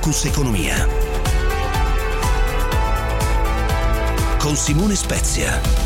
Focus Economia con Simone Spezia.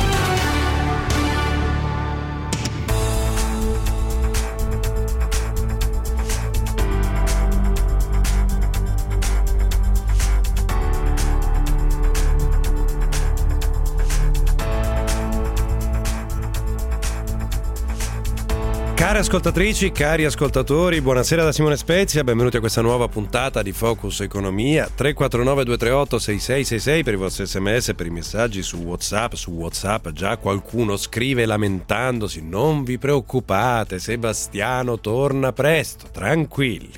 Cari ascoltatrici, cari ascoltatori, buonasera da Simone Spezia, benvenuti a questa nuova puntata di Focus Economia. 349 238 6666 per i vostri sms, per i messaggi su WhatsApp già qualcuno scrive lamentandosi: non vi preoccupate, Sebastiano torna presto, tranquilli.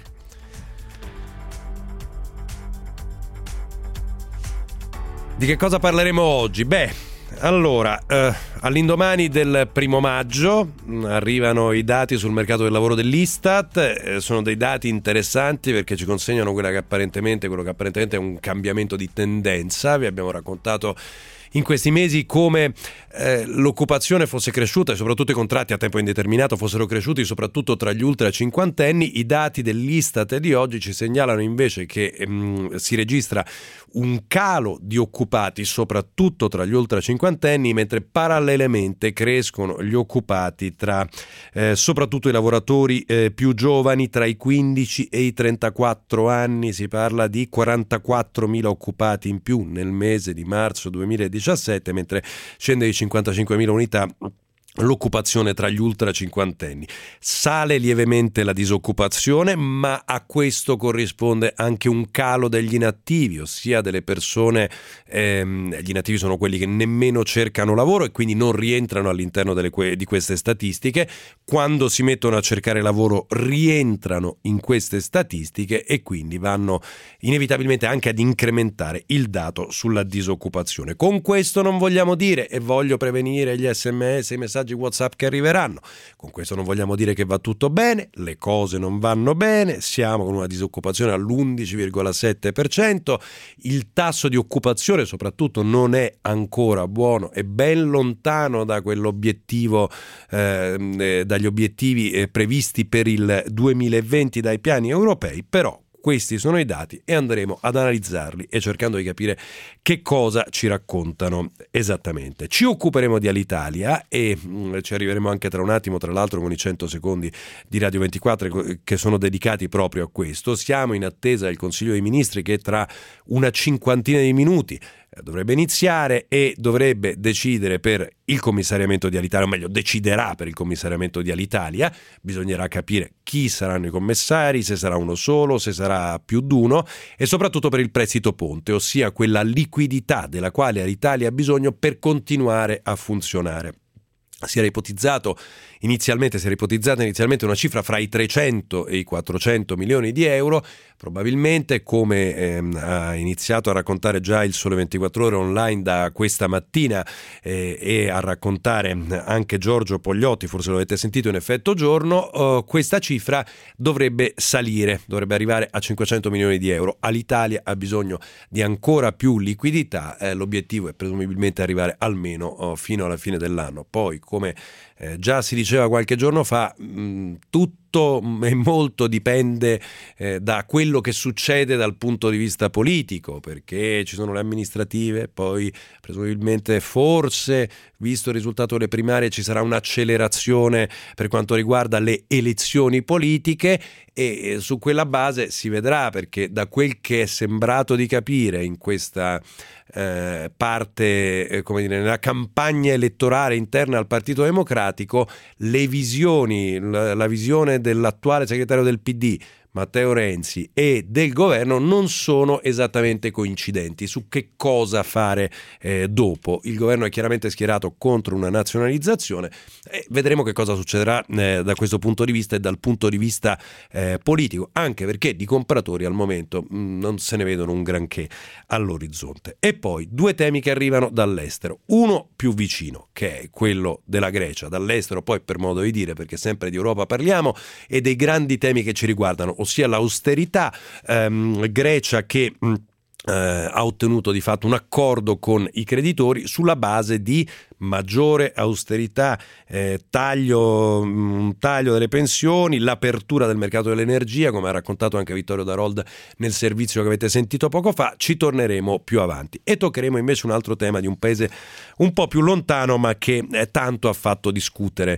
Di che cosa parleremo oggi? Allora, all'indomani del 1 maggio arrivano i dati sul mercato del lavoro dell'Istat, sono dei dati interessanti perché ci consegnano quello che apparentemente è un cambiamento di tendenza. Vi abbiamo raccontato in questi mesi come l'occupazione fosse cresciuta e soprattutto i contratti a tempo indeterminato fossero cresciuti soprattutto tra gli ultra cinquantenni. I dati dell'Istat di oggi ci segnalano invece che si registra un calo di occupati soprattutto tra gli ultra cinquantenni, mentre parallelamente crescono gli occupati tra soprattutto i lavoratori più giovani tra i 15 e i 34 anni. Si parla di 44.000 occupati in più nel mese di marzo 2017, mentre scende di 55.000 unità l'occupazione tra gli ultra cinquantenni. Sale lievemente la disoccupazione, ma a questo corrisponde anche un calo degli inattivi, ossia delle persone, gli inattivi sono quelli che nemmeno cercano lavoro e quindi non rientrano all'interno di queste statistiche. Quando si mettono a cercare lavoro rientrano in queste statistiche e quindi vanno inevitabilmente anche ad incrementare il dato sulla disoccupazione. Con questo non vogliamo dire, e voglio prevenire gli sms, i messaggi WhatsApp che arriveranno, con questo non vogliamo dire che va tutto bene, le cose non vanno bene, siamo con una disoccupazione all'11,7%, il tasso di occupazione soprattutto non è ancora buono, è ben lontano da quell'obiettivo, dagli obiettivi previsti per il 2020 dai piani europei, però questi sono i dati e andremo ad analizzarli e cercando di capire che cosa ci raccontano esattamente. Ci occuperemo di Alitalia e ci arriveremo anche tra un attimo, tra l'altro, con i 100 secondi di Radio 24 che sono dedicati proprio a questo. Siamo in attesa del Consiglio dei Ministri che tra una cinquantina di minuti dovrebbe iniziare e dovrebbe decidere per il commissariamento di Alitalia, o meglio deciderà per il commissariamento di Alitalia. Bisognerà capire chi saranno i commissari, se sarà uno solo, se sarà più d'uno, e soprattutto per il prestito ponte, ossia quella liquidità della quale Alitalia ha bisogno per continuare a funzionare. Si era ipotizzata inizialmente una cifra fra i 300 e i 400 milioni di euro. Probabilmente, come ha iniziato a raccontare già il Sole 24 Ore online da questa mattina e a raccontare anche Giorgio Pogliotti, forse lo avete sentito in Effetto Giorno, questa cifra dovrebbe salire, dovrebbe arrivare a 500 milioni di euro. Alitalia ha bisogno di ancora più liquidità, l'obiettivo è presumibilmente arrivare almeno fino alla fine dell'anno. Poi, come già si diceva qualche giorno fa, tutto e molto dipende da quello che succede dal punto di vista politico, perché ci sono le amministrative, poi presumibilmente, forse, visto il risultato delle primarie, ci sarà un'accelerazione per quanto riguarda le elezioni politiche e su quella base si vedrà, perché da quel che è sembrato di capire in questa parte, nella campagna elettorale interna al Partito Democratico, le visioni, la visione dell'attuale segretario del PD Matteo Renzi e del governo non sono esattamente coincidenti su che cosa fare dopo. Il governo è chiaramente schierato contro una nazionalizzazione e vedremo che cosa succederà da questo punto di vista e dal punto di vista politico, anche perché di compratori al momento non se ne vedono un granché all'orizzonte. E poi due temi che arrivano dall'estero, uno più vicino, che è quello della Grecia, dall'estero poi per modo di dire, perché sempre di Europa parliamo, e dei grandi temi che ci riguardano, ossia l'austerità, Grecia che ha ottenuto di fatto un accordo con i creditori sulla base di maggiore austerità, taglio delle pensioni, l'apertura del mercato dell'energia, come ha raccontato anche Vittorio Darold nel servizio che avete sentito poco fa. Ci torneremo più avanti e toccheremo invece un altro tema di un paese un po' più lontano, ma che tanto ha fatto discutere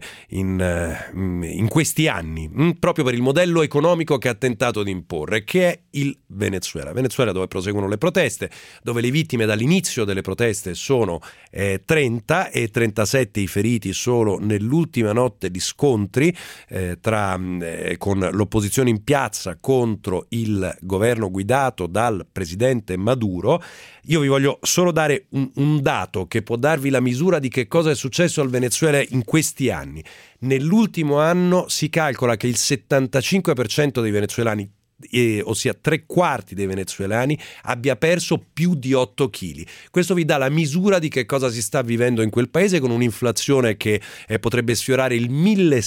in questi anni, proprio per il modello economico che ha tentato di imporre, che è il Venezuela, dove proseguono le proteste, dove le vittime dall'inizio delle proteste sono 30 e 37 i feriti solo nell'ultima notte di scontri con l'opposizione in piazza contro il governo guidato dal presidente Maduro. Io vi voglio solo dare un dato che può darvi la misura di che cosa è successo al Venezuela in questi anni. Nell'ultimo anno si calcola che il 75% dei venezuelani, ossia 3/4 dei venezuelani, abbia perso più di 8 kg. Questo vi dà la misura di che cosa si sta vivendo in quel paese, con un'inflazione che potrebbe sfiorare il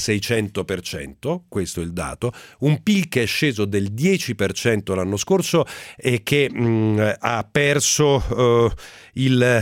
1600%, questo è il dato, un PIL che è sceso del 10% l'anno scorso e che ha perso il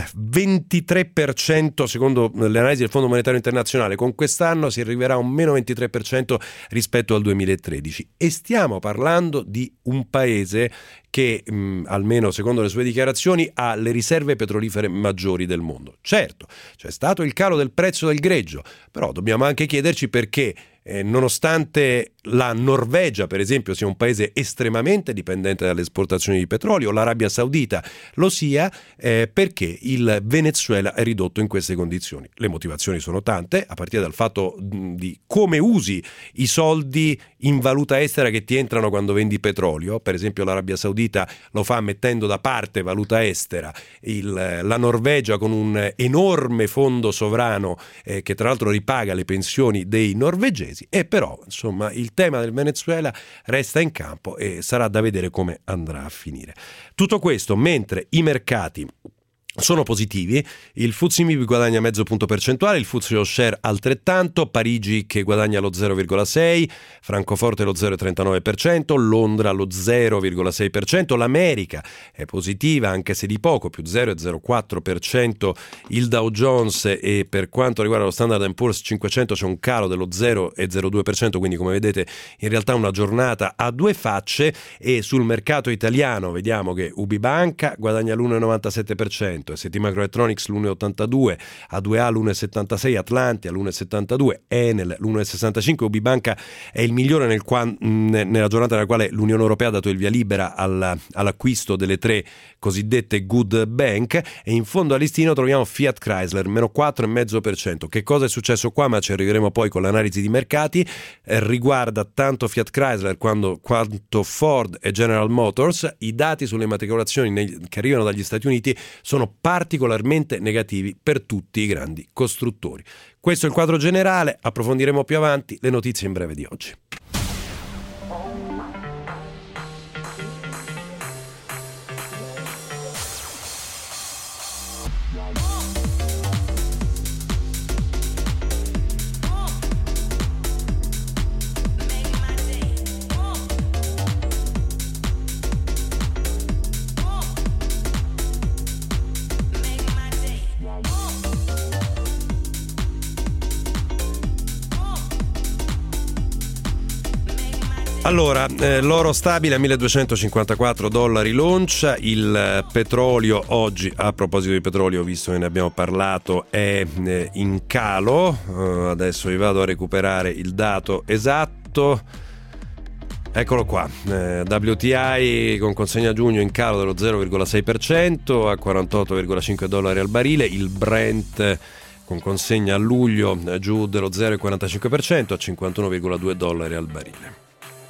23% secondo le analisi del Fondo Monetario Internazionale. Con quest'anno si arriverà a un meno 23% rispetto al 2013, e stiamo parlando di un paese che, almeno secondo le sue dichiarazioni, ha le riserve petrolifere maggiori del mondo. Certo, c'è stato il calo del prezzo del greggio, però dobbiamo anche chiederci perché, nonostante la Norvegia, per esempio, sia un paese estremamente dipendente dalle esportazioni di petrolio, l'Arabia Saudita lo sia, perché il Venezuela è ridotto in queste condizioni. Le motivazioni sono tante, a partire dal fatto di come usi i soldi in valuta estera che ti entrano quando vendi petrolio. Per esempio l'Arabia Saudita lo fa mettendo da parte valuta estera, la Norvegia con un enorme fondo sovrano che tra l'altro ripaga le pensioni dei norvegesi. E però, insomma, il tema del Venezuela resta in campo e sarà da vedere come andrà a finire. Tutto questo mentre i mercati sono positivi, il FTSE MIB guadagna mezzo punto percentuale, il FTSE All Share altrettanto, Parigi che guadagna lo 0,6%, Francoforte lo 0,39%, Londra lo 0,6%, l'America è positiva anche se di poco, più 0,04% il Dow Jones, e per quanto riguarda lo Standard & Poor's 500 c'è un calo dello 0,02%, quindi come vedete in realtà una giornata a due facce. E sul mercato italiano vediamo che UBI Banca guadagna l'1,97%, ST Microelectronics l'1,82%, A2A l'1,76%, Atlantia l'1,72%, Enel l'1,65%. UBI Banca è il migliore nella giornata nella quale l'Unione Europea ha dato il via libera all'acquisto delle tre cosiddette good bank, e in fondo al listino troviamo Fiat Chrysler meno 4,5%. Che cosa è successo qua? Ma ci arriveremo poi con l'analisi di mercati. Riguarda tanto Fiat Chrysler quanto Ford e General Motors. I dati sulle immatricolazioni che arrivano dagli Stati Uniti sono particolarmente negativi per tutti i grandi costruttori. Questo è il quadro generale, approfondiremo più avanti le notizie in breve di oggi. Allora, l'oro stabile a $1.254 l'oncia, il petrolio oggi, a proposito di petrolio, visto che ne abbiamo parlato, è in calo. Adesso vi vado a recuperare il dato esatto. Eccolo qua, WTI con consegna a giugno in calo dello 0,6% a $48,5 al barile, il Brent con consegna a luglio giù dello 0,45% a $51,2 al barile.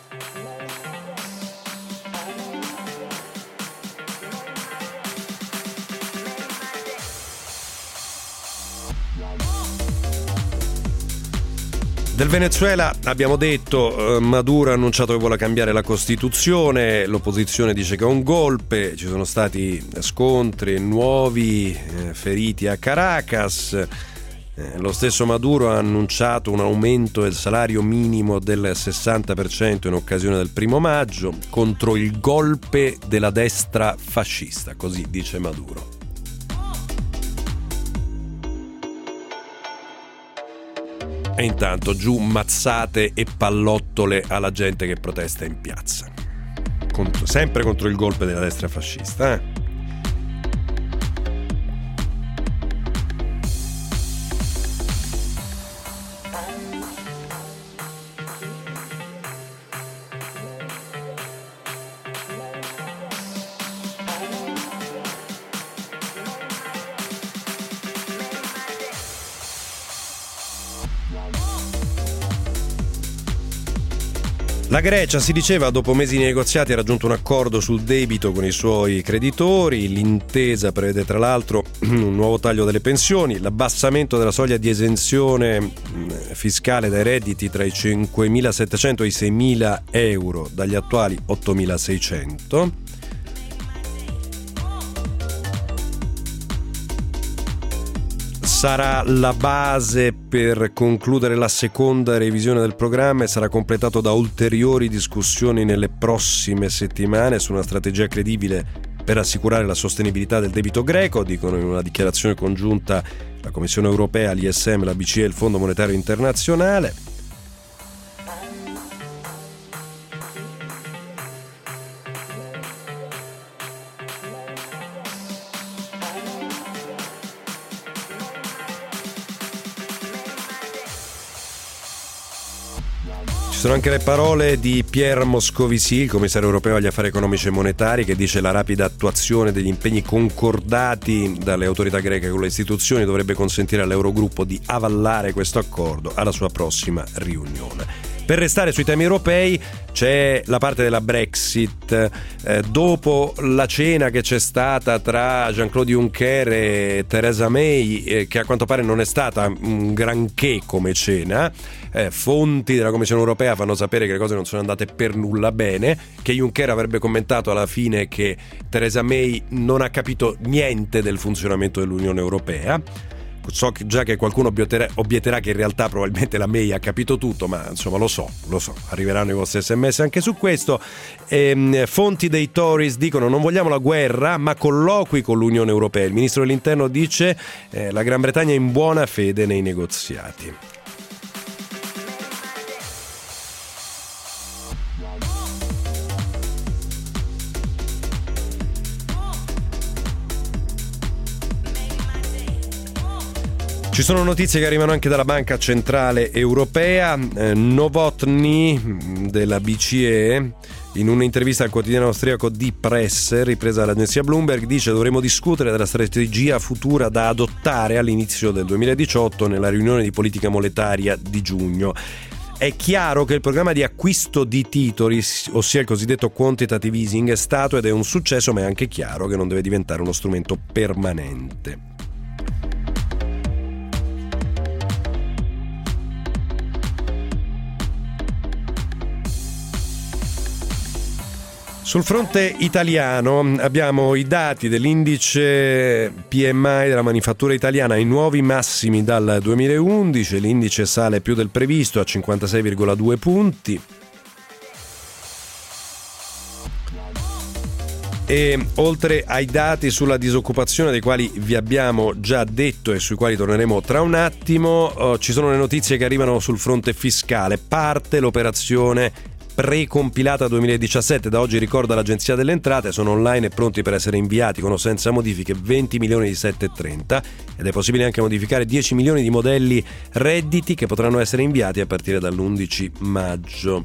Del Venezuela abbiamo detto, Maduro ha annunciato che vuole cambiare la Costituzione, l'opposizione dice che è un golpe, ci sono stati scontri nuovi, feriti a Caracas, lo stesso Maduro ha annunciato un aumento del salario minimo del 60% in occasione del 1 maggio contro il golpe della destra fascista, così dice Maduro. E intanto giù mazzate e pallottole alla gente che protesta in piazza. Sempre contro il golpe della destra fascista, La Grecia, si diceva, dopo mesi di negoziati ha raggiunto un accordo sul debito con i suoi creditori. L'intesa prevede tra l'altro un nuovo taglio delle pensioni, l'abbassamento della soglia di esenzione fiscale dai redditi tra i 5.700 e i 6.000 euro dagli attuali 8.600. Sarà la base per concludere la seconda revisione del programma e sarà completato da ulteriori discussioni nelle prossime settimane su una strategia credibile per assicurare la sostenibilità del debito greco, dicono in una dichiarazione congiunta la Commissione europea, l'ISM, la BCE e il Fondo Monetario Internazionale. Ci sono anche le parole di Pierre Moscovici, il commissario europeo agli affari economici e monetari, che dice la rapida attuazione degli impegni concordati dalle autorità greche con le istituzioni dovrebbe consentire all'Eurogruppo di avallare questo accordo alla sua prossima riunione. Per restare sui temi europei c'è la parte della Brexit. Dopo la cena che c'è stata tra Jean-Claude Juncker e Theresa May, che a quanto pare non è stata un granché come cena, fonti della Commissione europea fanno sapere che le cose non sono andate per nulla bene, che Juncker avrebbe commentato alla fine che Theresa May non ha capito niente del funzionamento dell'Unione Europea. So già che qualcuno obietterà che in realtà probabilmente la May ha capito tutto, ma insomma lo so, arriveranno i vostri sms anche su questo. Fonti dei Tories dicono non vogliamo la guerra ma colloqui con l'Unione Europea. Il ministro dell'Interno dice la Gran Bretagna è in buona fede nei negoziati. Ci sono notizie che arrivano anche dalla Banca Centrale Europea. Novotny della BCE, in un'intervista al quotidiano austriaco Die Presse, ripresa dall'agenzia Bloomberg, dice dovremo discutere della strategia futura da adottare all'inizio del 2018 nella riunione di politica monetaria di giugno. È chiaro che il programma di acquisto di titoli, ossia il cosiddetto quantitative easing, è stato ed è un successo, ma è anche chiaro che non deve diventare uno strumento permanente. Sul fronte italiano abbiamo i dati dell'indice PMI della manifattura italiana ai nuovi massimi dal 2011, l'indice sale più del previsto a 56,2 punti. E oltre ai dati sulla disoccupazione, dei quali vi abbiamo già detto e sui quali torneremo tra un attimo, ci sono le notizie che arrivano sul fronte fiscale. Parte l'operazione precompilata 2017, da oggi ricorda l'Agenzia delle Entrate, sono online e pronti per essere inviati con o senza modifiche 20 milioni di 730 ed è possibile anche modificare 10 milioni di modelli redditi che potranno essere inviati a partire dall'11 maggio.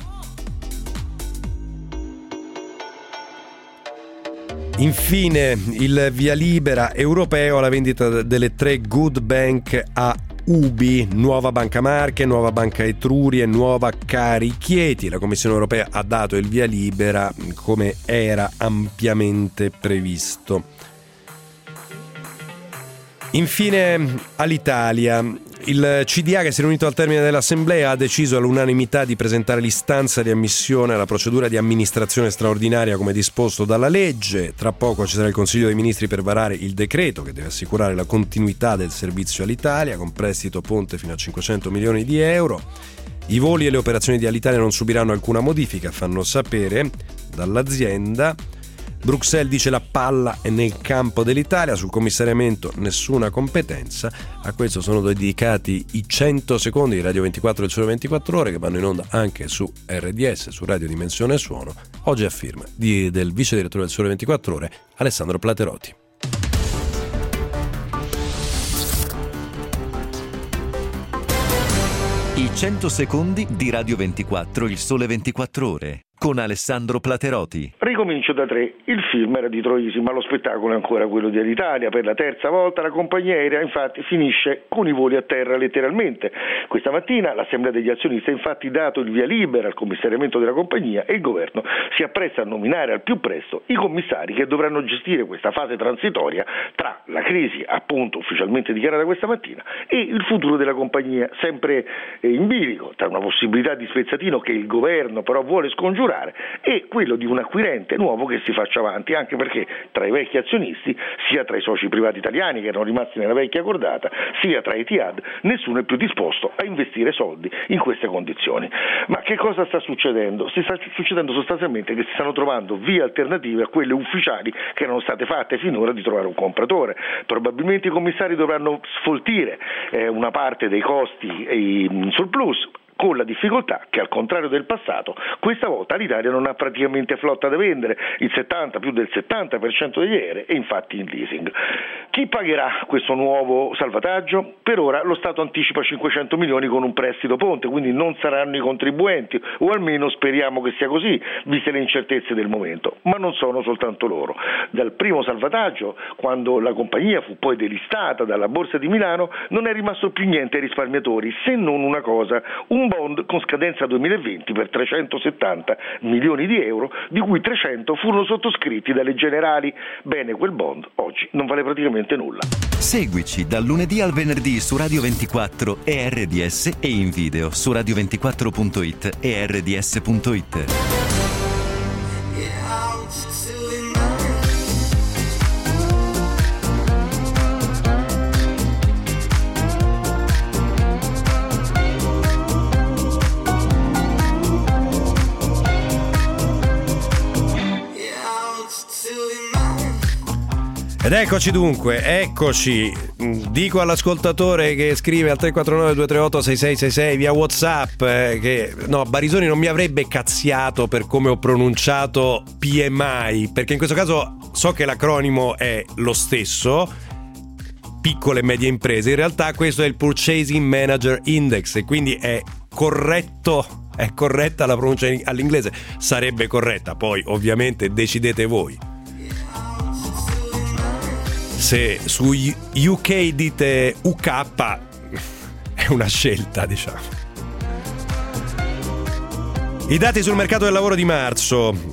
Infine il via libera europeo alla vendita delle 3 Good Bank a UBI, Nuova Banca Marche, Nuova Banca Etruria e Nuova Cari Chieti. La Commissione europea ha dato il via libera come era ampiamente previsto. Infine all'Italia, il CDA, che si è riunito al termine dell'assemblea, ha deciso all'unanimità di presentare l'istanza di ammissione alla procedura di amministrazione straordinaria come disposto dalla legge. Tra poco ci sarà il Consiglio dei Ministri per varare il decreto che deve assicurare la continuità del servizio all'Italia con prestito ponte fino a 500 milioni di euro. I voli e le operazioni di Alitalia non subiranno alcuna modifica, fanno sapere dall'azienda. Bruxelles dice la palla è nel campo dell'Italia, sul commissariamento nessuna competenza. A questo sono dedicati i 100 secondi di Radio 24 del Sole 24 Ore, che vanno in onda anche su RDS, su Radio Dimensione Suono, oggi a firma del vice direttore del Sole 24 Ore, Alessandro Platerotti. I 100 secondi di Radio 24, il Sole 24 Ore, con Alessandro Platerotti. Ricomincio da 3. Il film era di Troisi, ma lo spettacolo è ancora quello di Alitalia. Per la terza volta la compagnia aerea infatti finisce con i voli a terra letteralmente. Questa mattina l'Assemblea degli azionisti ha infatti dato il via libera al commissariamento della compagnia e il governo si appresta a nominare al più presto i commissari che dovranno gestire questa fase transitoria tra la crisi, appunto ufficialmente dichiarata questa mattina, e il futuro della compagnia, sempre in bilico tra una possibilità di spezzatino che il governo però vuole scongiurare e quello di un acquirente nuovo che si faccia avanti, anche perché tra i vecchi azionisti, sia tra i soci privati italiani che erano rimasti nella vecchia cordata, sia tra Etihad, nessuno è più disposto a investire soldi in queste condizioni. Ma che cosa sta succedendo? Si sta succedendo sostanzialmente che si stanno trovando vie alternative a quelle ufficiali che erano state fatte finora di trovare un compratore. Probabilmente i commissari dovranno sfoltire una parte dei costi in surplus, con la difficoltà che, al contrario del passato, questa volta l'Italia non ha praticamente flotta da vendere, più del 70% degli aerei è infatti in leasing. Chi pagherà questo nuovo salvataggio? Per ora lo Stato anticipa 500 milioni con un prestito ponte, quindi non saranno i contribuenti, o almeno speriamo che sia così, viste le incertezze del momento, ma non sono soltanto loro. Dal primo salvataggio, quando la compagnia fu poi delistata dalla Borsa di Milano, non è rimasto più niente ai risparmiatori, se non una cosa, un bond con scadenza 2020 per 370 milioni di euro, di cui 300 furono sottoscritti dalle Generali. Bene, quel bond oggi non vale praticamente nulla. Seguici dal lunedì al venerdì su Radio 24 e RDS e in video su radio24.it e rds.it. Ed eccoci dunque, eccoci. Dico all'ascoltatore che scrive al 349-238-6666 via WhatsApp che no, Barisoni non mi avrebbe cazziato per come ho pronunciato PMI, perché in questo caso so che l'acronimo è lo stesso, piccole e medie imprese. In realtà questo è il Purchasing Manager Index e quindi è corretta la pronuncia all'inglese, sarebbe corretta, poi ovviamente decidete voi. Se su UK dite UK è una scelta, diciamo. I dati sul mercato del lavoro di marzo.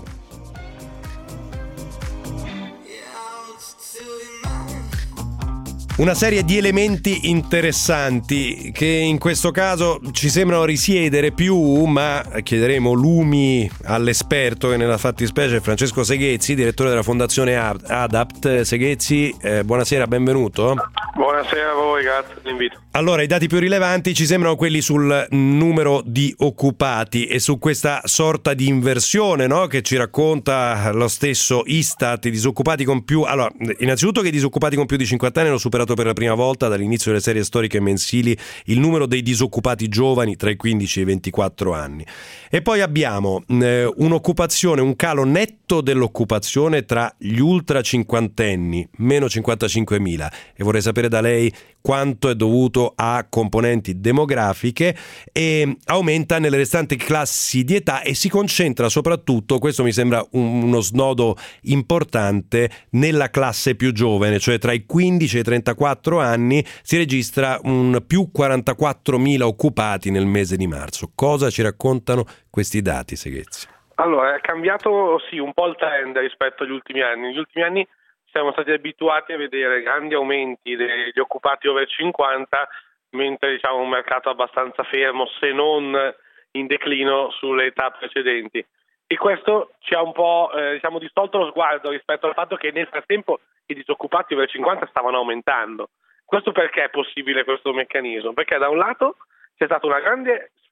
Una serie di elementi interessanti che in questo caso ci sembrano risiedere più, ma chiederemo lumi all'esperto che nella fattispecie è Francesco Seghezzi, direttore della Fondazione Adapt. Seghezzi, buonasera, benvenuto. Buonasera a voi, grazie dell'invito. Allora, i dati più rilevanti ci sembrano quelli sul numero di occupati e su questa sorta di inversione, no? Che ci racconta lo stesso Istat, i disoccupati con più... Allora, innanzitutto che i disoccupati con più di 50 anni hanno superato per la prima volta dall'inizio delle serie storiche mensili il numero dei disoccupati giovani tra i 15 e i 24 anni. E poi abbiamo un'occupazione, un calo netto dell'occupazione tra gli ultra cinquantenni, meno 55.000, e vorrei sapere da lei quanto è dovuto a componenti demografiche, e aumenta nelle restanti classi di età e si concentra soprattutto, questo mi sembra uno snodo importante, nella classe più giovane, cioè tra i 15 e i 34 anni si registra un più 44.000 occupati nel mese di marzo. Cosa ci raccontano questi dati, Seghezzi? Allora, è cambiato sì un po' il trend rispetto agli ultimi anni. Negli ultimi anni siamo stati abituati a vedere grandi aumenti degli occupati over 50, mentre diciamo un mercato abbastanza fermo, se non in declino sulle età precedenti. E questo ci ha un po' distolto lo sguardo rispetto al fatto che nel frattempo i disoccupati over 50 stavano aumentando. Questo perché è possibile questo meccanismo? Perché da un lato c'è stata una grande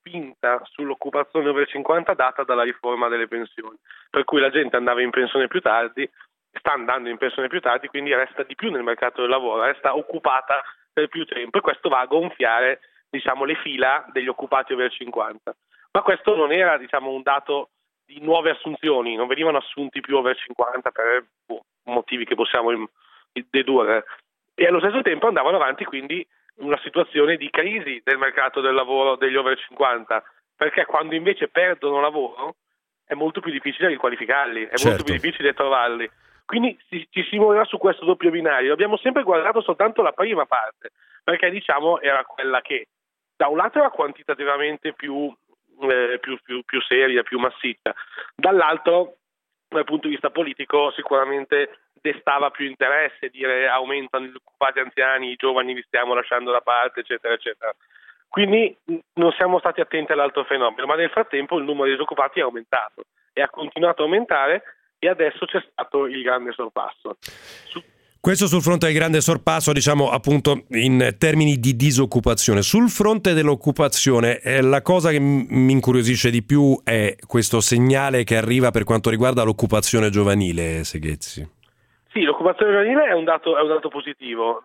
spinta sull'occupazione over 50 data dalla riforma delle pensioni, per cui la gente andava in pensione più tardi, sta andando in pensione più tardi, quindi resta di più nel mercato del lavoro, resta occupata per più tempo, e questo va a gonfiare, diciamo, le fila degli occupati over 50. Ma questo non era, diciamo, un dato di nuove assunzioni, non venivano assunti più over 50 per motivi che possiamo dedurre, e allo stesso tempo andavano avanti quindi una situazione di crisi del mercato del lavoro degli over 50, perché quando invece perdono lavoro è molto più difficile riqualificarli, è molto più difficile trovarli. Quindi ci si muoveva su questo doppio binario. Abbiamo sempre guardato soltanto la prima parte, perché diciamo era quella che da un lato era quantitativamente più seria, più massiccia, dall'altro dal punto di vista politico sicuramente destava più interesse, dire aumentano gli occupati anziani, i giovani li stiamo lasciando da parte, eccetera, eccetera. Quindi non siamo stati attenti all'altro fenomeno, ma nel frattempo il numero di disoccupati è aumentato e ha continuato a aumentare, e adesso c'è stato il grande sorpasso. Questo sul fronte del grande sorpasso, diciamo appunto in termini di disoccupazione. Sul fronte dell'occupazione, la cosa che mi incuriosisce di più è questo segnale che arriva per quanto riguarda l'occupazione giovanile, Seghezzi. Sì, l'occupazione giovanile è un dato positivo.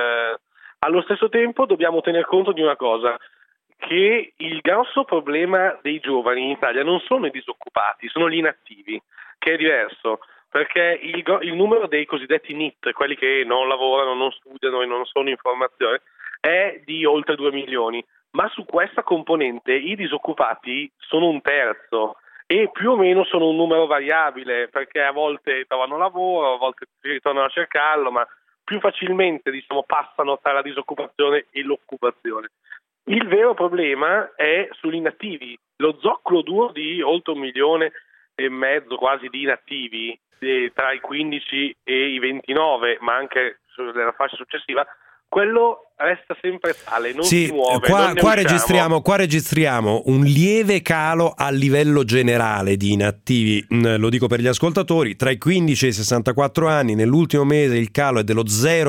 Allo stesso tempo dobbiamo tener conto di una cosa, che il grosso problema dei giovani in Italia non sono i disoccupati, sono gli inattivi, che è diverso. Perché il numero dei cosiddetti NEET, quelli che non lavorano, non studiano e non sono in formazione, è di oltre 2 milioni, ma su questa componente i disoccupati sono un terzo, e più o meno sono un numero variabile, perché a volte trovano lavoro, a volte ritornano a cercarlo, ma più facilmente, diciamo, passano tra la disoccupazione e l'occupazione. Il vero problema è sugli inattivi. Lo zoccolo duro di oltre 1,5 milioni quasi di inattivi, tra i 15 e i 29, ma anche nella fascia successiva, quello resta sempre tale, non si muove. Qua registriamo un lieve calo a livello generale di inattivi, lo dico per gli ascoltatori, tra i 15 e i 64 anni nell'ultimo mese il calo è dello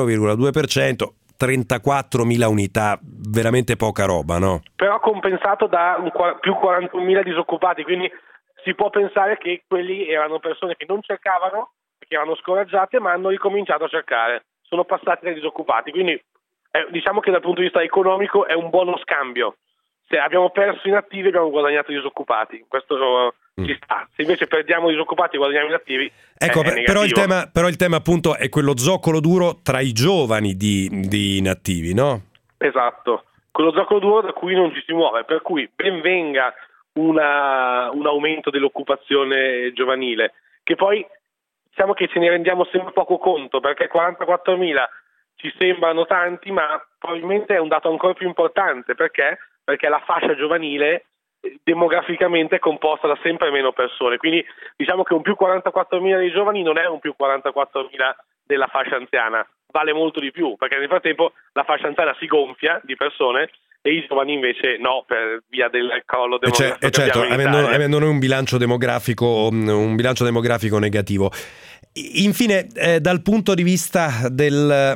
0,2%, 34.000 unità, veramente poca roba, no? Però compensato da più 41.000 disoccupati, quindi si può pensare che quelli erano persone che non cercavano, che erano scoraggiate, ma hanno ricominciato a cercare, sono passati dai disoccupati, quindi diciamo che dal punto di vista economico è un buono scambio. Se abbiamo perso inattivi abbiamo guadagnato disoccupati, questo ci sta. Se invece perdiamo disoccupati e guadagniamo inattivi, ecco, è però il tema appunto è quello zoccolo duro tra i giovani di inattivi, no? Esatto, quello zoccolo duro da cui non ci si muove, per cui ben venga un aumento dell'occupazione giovanile, che poi diciamo che ce ne rendiamo sempre poco conto, perché 44.000 ci sembrano tanti, ma probabilmente è un dato ancora più importante. Perché la fascia giovanile demograficamente è composta da sempre meno persone, quindi diciamo che un più 44.000 dei giovani non è un più 44.000 della fascia anziana, vale molto di più, perché nel frattempo la fascia anziana si gonfia di persone e i giovani invece no, per via del crollo demografico. Certo, avendo noi un bilancio demografico negativo. Infine, dal punto di vista della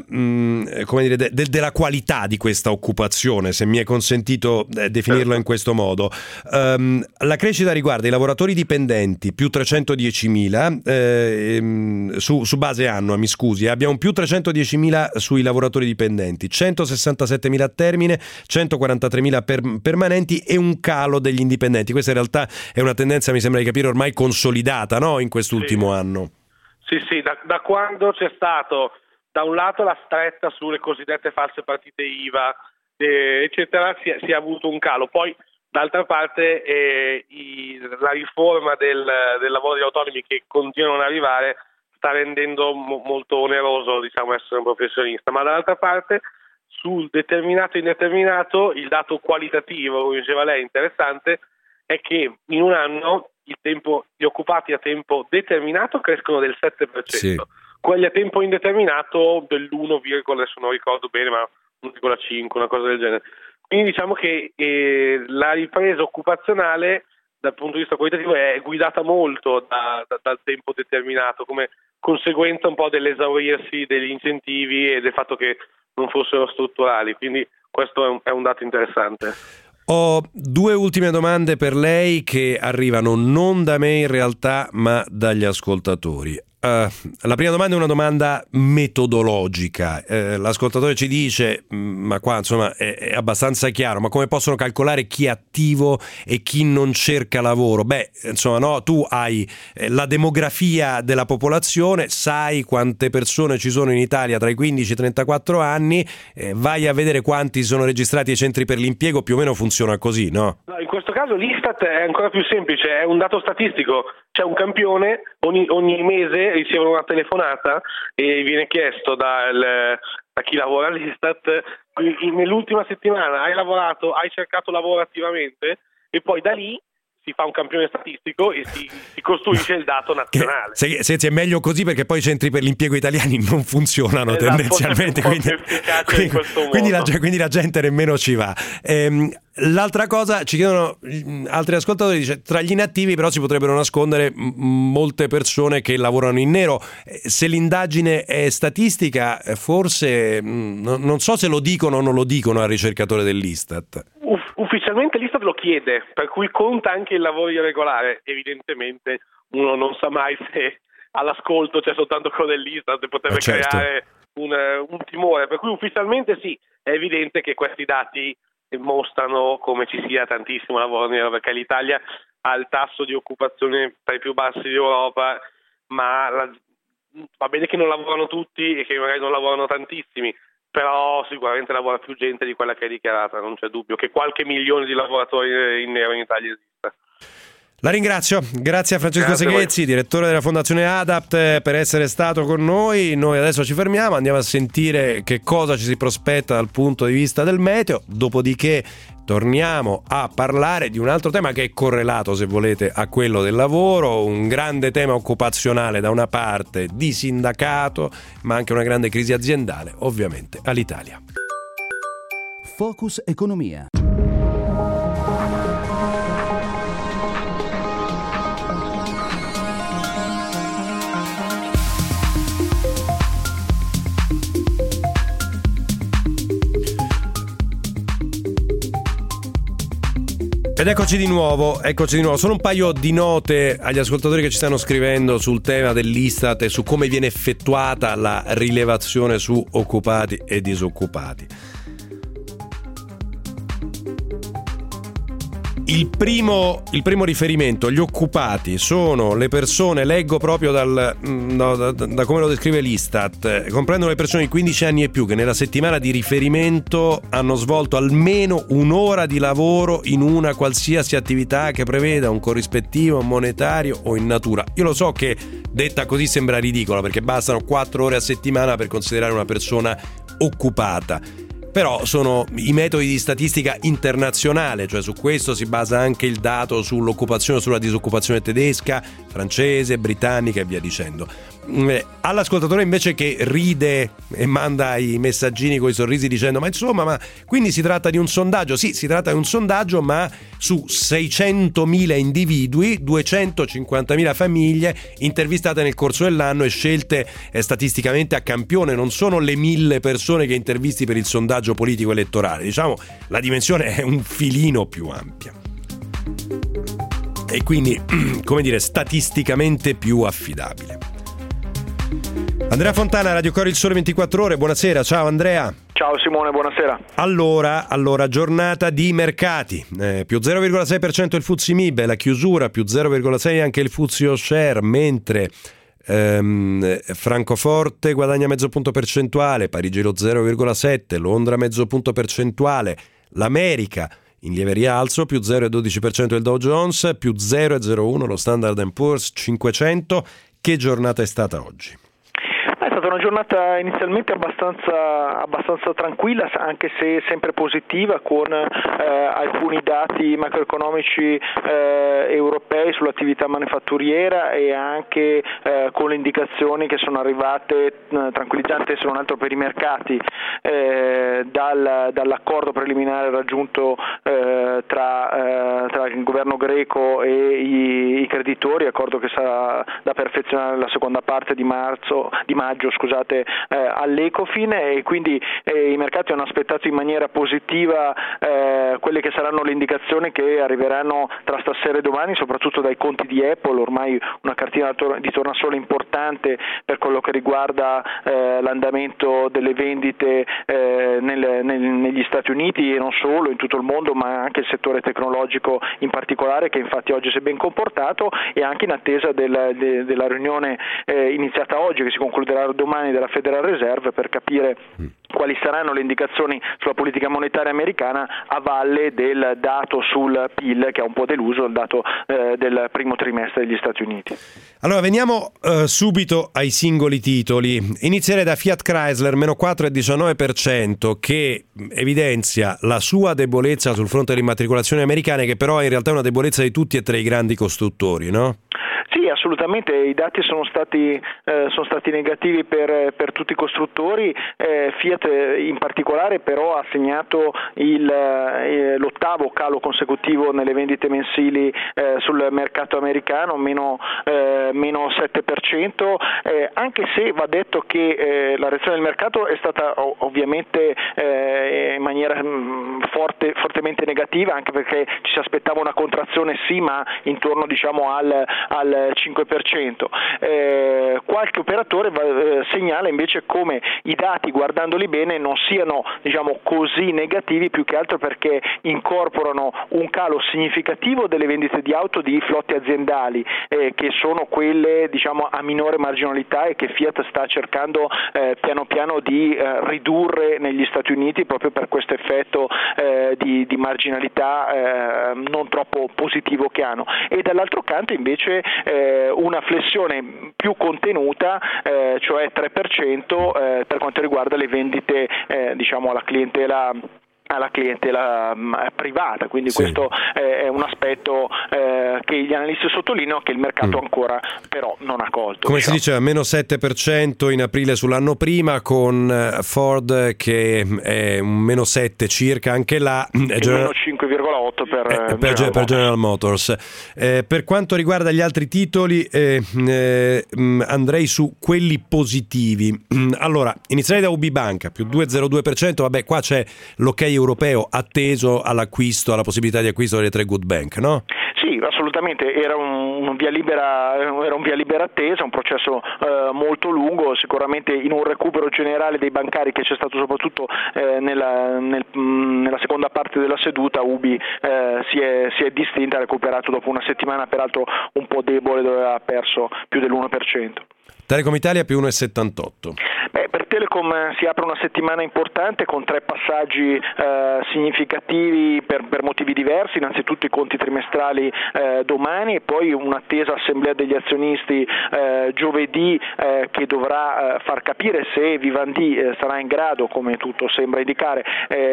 qualità di questa occupazione, se mi è consentito definirlo in questo modo, la crescita riguarda i lavoratori dipendenti più 310.000 su base annua, mi scusi, abbiamo più 310.000 sui lavoratori dipendenti, 167.000 a termine, 143.000 permanenti e un calo degli indipendenti. Questa in realtà è una tendenza, mi sembra di capire, ormai consolidata, no? In quest'ultimo anno. Sì, da quando c'è stato da un lato la stretta sulle cosiddette false partite IVA, eccetera, si è avuto un calo. Poi d'altra parte la riforma del lavoro degli autonomi, che continuano ad arrivare, sta rendendo molto oneroso, diciamo, essere un professionista. Ma dall'altra parte sul determinato e indeterminato il dato qualitativo, come diceva lei, interessante, è che in un anno gli occupati a tempo determinato crescono del 7%, sì. Quelli a tempo indeterminato dell'1, adesso non ricordo bene, ma 1,5, una cosa del genere. Quindi diciamo che la ripresa occupazionale dal punto di vista qualitativo è guidata molto dal tempo determinato, come conseguenza un po' dell'esaurirsi degli incentivi e del fatto che non fossero strutturali, quindi questo è un dato interessante. Ho due ultime domande per lei che arrivano non da me in realtà, ma dagli ascoltatori. La prima domanda è una domanda metodologica. L'ascoltatore ci dice, ma qua insomma è abbastanza chiaro, ma come possono calcolare chi è attivo e chi non cerca lavoro? Beh, insomma, no, tu hai la demografia della popolazione, sai quante persone ci sono in Italia tra i 15 e i 34 anni, vai a vedere quanti sono registrati ai centri per l'impiego, più o meno funziona così, no? No, in questo caso l'Istat è ancora più semplice, è un dato statistico, c'è un campione, ogni mese ricevono una telefonata e viene chiesto da chi lavora all'Istat nell'ultima settimana hai lavorato, hai cercato lavoro attivamente, e poi da lì si fa un campione statistico e si costruisce il dato nazionale. Senti, è meglio così, perché poi i centri per l'impiego italiani non funzionano tendenzialmente, quindi la gente nemmeno ci va. L'altra cosa, ci chiedono altri ascoltatori, dice, tra gli inattivi però si potrebbero nascondere molte persone che lavorano in nero. Se l'indagine è statistica, forse non so se lo dicono o non lo dicono al ricercatore dell'Istat. Ufficialmente l'Istat lo chiede, per cui conta anche il lavoro irregolare. Evidentemente uno non sa mai se all'ascolto c'è soltanto quello dell'Istat e potrebbe creare un timore, per cui ufficialmente sì, è evidente che questi dati mostrano come ci sia tantissimo lavoro nero, perché l'Italia ha il tasso di occupazione tra i più bassi d'Europa, ma va bene che non lavorano tutti e che magari non lavorano tantissimi, però sicuramente lavora più gente di quella che è dichiarata, non c'è dubbio che qualche milione di lavoratori in nero in Italia esista. La ringrazio, grazie a Francesco Seghezzi, direttore della Fondazione ADAPT, per essere stato con noi. Noi adesso ci fermiamo, andiamo a sentire che cosa ci si prospetta dal punto di vista del meteo, dopodiché torniamo a parlare di un altro tema che è correlato, se volete, a quello del lavoro, un grande tema occupazionale da una parte, di sindacato, ma anche una grande crisi aziendale, ovviamente, all'Italia. Focus Economia. Ed eccoci di nuovo. Solo un paio di note agli ascoltatori che ci stanno scrivendo sul tema dell'Istat e su come viene effettuata la rilevazione su occupati e disoccupati. Il primo riferimento, gli occupati sono le persone, leggo proprio da come lo descrive l'Istat, comprendono le persone di 15 anni e più che nella settimana di riferimento hanno svolto almeno un'ora di lavoro in una qualsiasi attività che preveda un corrispettivo monetario o in natura. Io lo so che detta così sembra ridicola, perché bastano 4 ore a settimana per considerare una persona occupata. Però sono i metodi di statistica internazionale, cioè su questo si basa anche il dato sull'occupazione, sulla disoccupazione tedesca, francese, britannica e via dicendo. All'ascoltatore invece che ride e manda i messaggini con i sorrisi dicendo ma quindi si tratta di un sondaggio? Sì, si tratta di un sondaggio, ma su 600.000 individui, 250.000 famiglie intervistate nel corso dell'anno e scelte statisticamente a campione. Non sono le 1.000 persone che intervisti per il sondaggio politico elettorale, diciamo la dimensione è un filino più ampia e quindi, come dire, statisticamente più affidabile. Andrea Fontana, Radio Cori, il Sole 24 Ore, buonasera, ciao Andrea. Ciao Simone, buonasera. Allora, giornata di mercati, più 0,6% il FTSE MIB, la chiusura, più 0,6% anche il FTSE All-Share, mentre Francoforte guadagna mezzo punto percentuale, Parigi lo 0,7%, Londra mezzo punto percentuale, l'America in lieve rialzo, più 0,12% il Dow Jones, più 0,01% lo Standard & Poor's 500. Che giornata è stata oggi? È stata una giornata inizialmente abbastanza tranquilla, anche se sempre positiva, con alcuni dati macroeconomici europei sull'attività manifatturiera e anche con le indicazioni che sono arrivate tranquillizzanti, se non altro per i mercati, dall'accordo preliminare raggiunto tra il governo greco e i creditori, accordo che sarà da perfezionare la seconda parte di maggio, all'Ecofin, e quindi i mercati hanno aspettato in maniera positiva quelle che saranno le indicazioni che arriveranno tra stasera e domani, soprattutto dai conti di Apple, ormai una cartina di tornasole importante per quello che riguarda l'andamento delle vendite negli Stati Uniti e non solo, in tutto il mondo, ma anche il settore tecnologico in particolare, che infatti oggi si è ben comportato, e anche in attesa della riunione iniziata oggi, che si concluderà domani, della Federal Reserve, per capire quali saranno le indicazioni sulla politica monetaria americana a valle del dato sul PIL, che ha un po' deluso, il dato del primo trimestre degli Stati Uniti. Allora veniamo subito ai singoli titoli. Inizierei da Fiat Chrysler, meno 4,19%, che evidenzia la sua debolezza sul fronte delle immatricolazioni americane, che però è in realtà una debolezza di tutti e tre i grandi costruttori, no? Sì, assolutamente, i dati sono stati negativi per tutti i costruttori. Fiat in particolare però ha segnato l'ottavo calo consecutivo nelle vendite mensili sul mercato americano, meno 7%, anche se va detto che la reazione del mercato è stata ovviamente in maniera fortemente negativa, anche perché ci si aspettava una contrazione sì, ma intorno al 5%. Qualche operatore segnala invece come i dati, guardandoli bene, non siano così negativi, più che altro perché incorporano un calo significativo delle vendite di auto di flotte aziendali, che sono quelle a minore marginalità e che Fiat sta cercando piano piano di ridurre negli Stati Uniti, proprio per questo effetto di marginalità non troppo positivo che hanno. E dall'altro canto invece una flessione più contenuta, cioè 3%, per quanto riguarda le vendite alla clientela privata, quindi sì. Questo è un aspetto che gli analisti sottolineano, che il mercato ancora però non ha colto. Come si diceva, meno 7% in aprile sull'anno prima, con Ford che è un meno 7 circa, anche là meno 5,8 per General Motors. Per quanto riguarda gli altri titoli, andrei su quelli positivi. Allora, inizierei da UBI Banca, più 2,02%, vabbè, qua c'è l'ok europeo atteso all'acquisto, alla possibilità di acquisto delle tre good bank, no? Sì, assolutamente, era un via libera attesa, un processo molto lungo, sicuramente in un recupero generale dei bancari che c'è stato soprattutto nella seconda parte della seduta. UBI si è distinta, ha recuperato dopo una settimana peraltro un po' debole, dove aveva perso più dell'1%. Telecom Italia più 1,78. Per Telecom si apre una settimana importante con 3 passaggi significativi per motivi diversi. Innanzitutto i conti trimestrali domani, e poi un'attesa assemblea degli azionisti giovedì, che dovrà far capire se Vivendi sarà in grado, come tutto sembra indicare,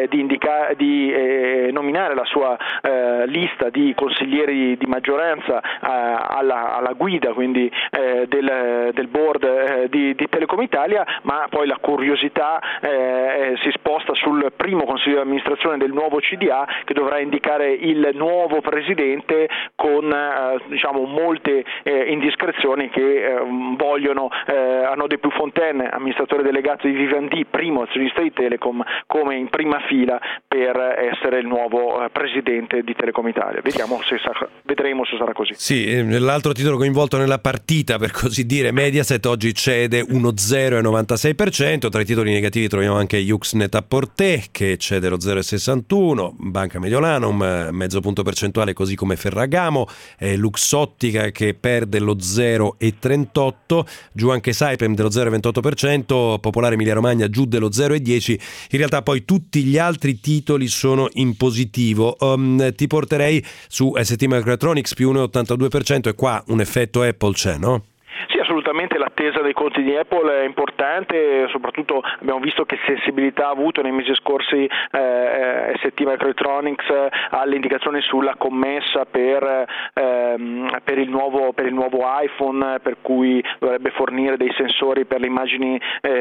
di nominare la sua lista di consiglieri di maggioranza alla guida, quindi del board di Telecom Italia, ma poi la curiosità si sposta sul primo consiglio di amministrazione del nuovo CDA, che dovrà indicare il nuovo presidente, con molte indiscrezioni che hanno De Puyfontaine, amministratore delegato di Vivendi, primo azionista di Telecom, come in prima fila per essere il nuovo presidente di Telecom Italia. Vedremo se sarà così. Sì, l'altro titolo coinvolto nella partita, per così dire, Mediaset, oggi cede 1,096%. Tra i titoli negativi troviamo anche Yuxnet Apporté, che cede lo 0,61%, Banca Mediolanum mezzo punto percentuale, così come Ferragamo, Luxottica che perde lo 0,38%, giù anche Saipem dello 0,28%, Popolare Emilia Romagna giù dello 0,10%. In realtà poi tutti gli altri titoli sono in positivo. Ti porterei su ST Microelectronics più 1,82%, e qua un effetto Apple c'è, no? Sì, assolutamente, l'attesa dei conti di Apple è importante, soprattutto abbiamo visto che sensibilità ha avuto nei mesi scorsi ST Microelectronics alle indicazioni sulla commessa per il nuovo iPhone, per cui dovrebbe fornire dei sensori per le immagini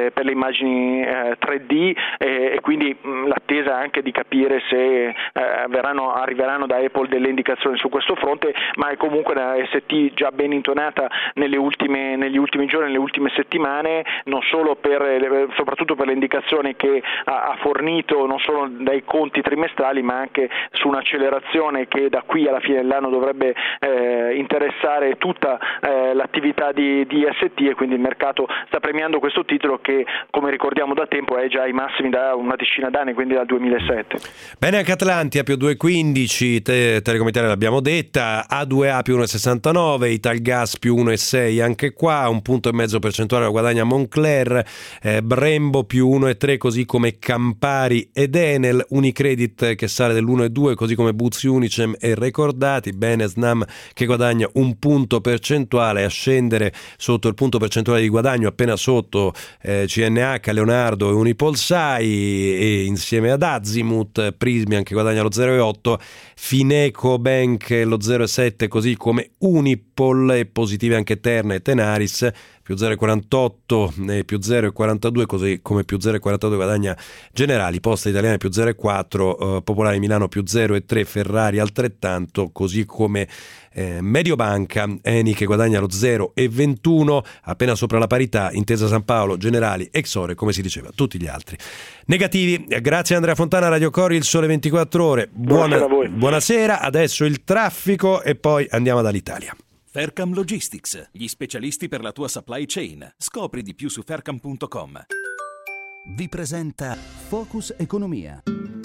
3D, e quindi l'attesa è anche di capire se arriveranno da Apple delle indicazioni su questo fronte, ma è comunque una ST già ben intonata negli ultimi giorni, nelle ultime settimane, non solo soprattutto per le indicazioni che ha fornito, non solo dai conti trimestrali, ma anche su un'accelerazione che da qui alla fine dell'anno dovrebbe interessare tutta l'attività di ST, e quindi il mercato sta premiando questo titolo che, come ricordiamo da tempo, è già ai massimi da una decina d'anni, quindi dal 2007. Bene, anche Atlantia più 2,15, Telecom Italia l'abbiamo detta, A2A più 1,69, Italgas più 1,6, anche qua 1,5 punti percentuale la guadagna Moncler, Brembo più 1,3, così come Campari ed Enel, Unicredit che sale dell'1,2, così come Buzzi, Unicem e Recordati, bene Snam che guadagna 1 punto percentuale, a scendere sotto il punto percentuale di guadagno, appena sotto CNH, Leonardo e Unipolsai, e insieme ad Azimut Prismian che guadagna lo 0,8, Fineco Bank lo 0,7, così come Unipol, e positive anche Terna e Tenaris più 0,48 e più 0,42, così come più 0,42 guadagna Generali, Poste Italiane più 0,4, Popolare Milano più 0,3, Ferrari altrettanto, così come Mediobanca, Eni che guadagna lo 0,21, appena sopra la parità Intesa San Paolo, Generali, Exore, come si diceva tutti gli altri negativi. Grazie Andrea Fontana, Radio Cori, Il Sole 24 Ore. Buonasera a voi. Buonasera, adesso il traffico e poi andiamo dall'Italia. Faircam Logistics, gli specialisti per la tua supply chain. Scopri di più su faircam.com. Vi presenta Focus Economia.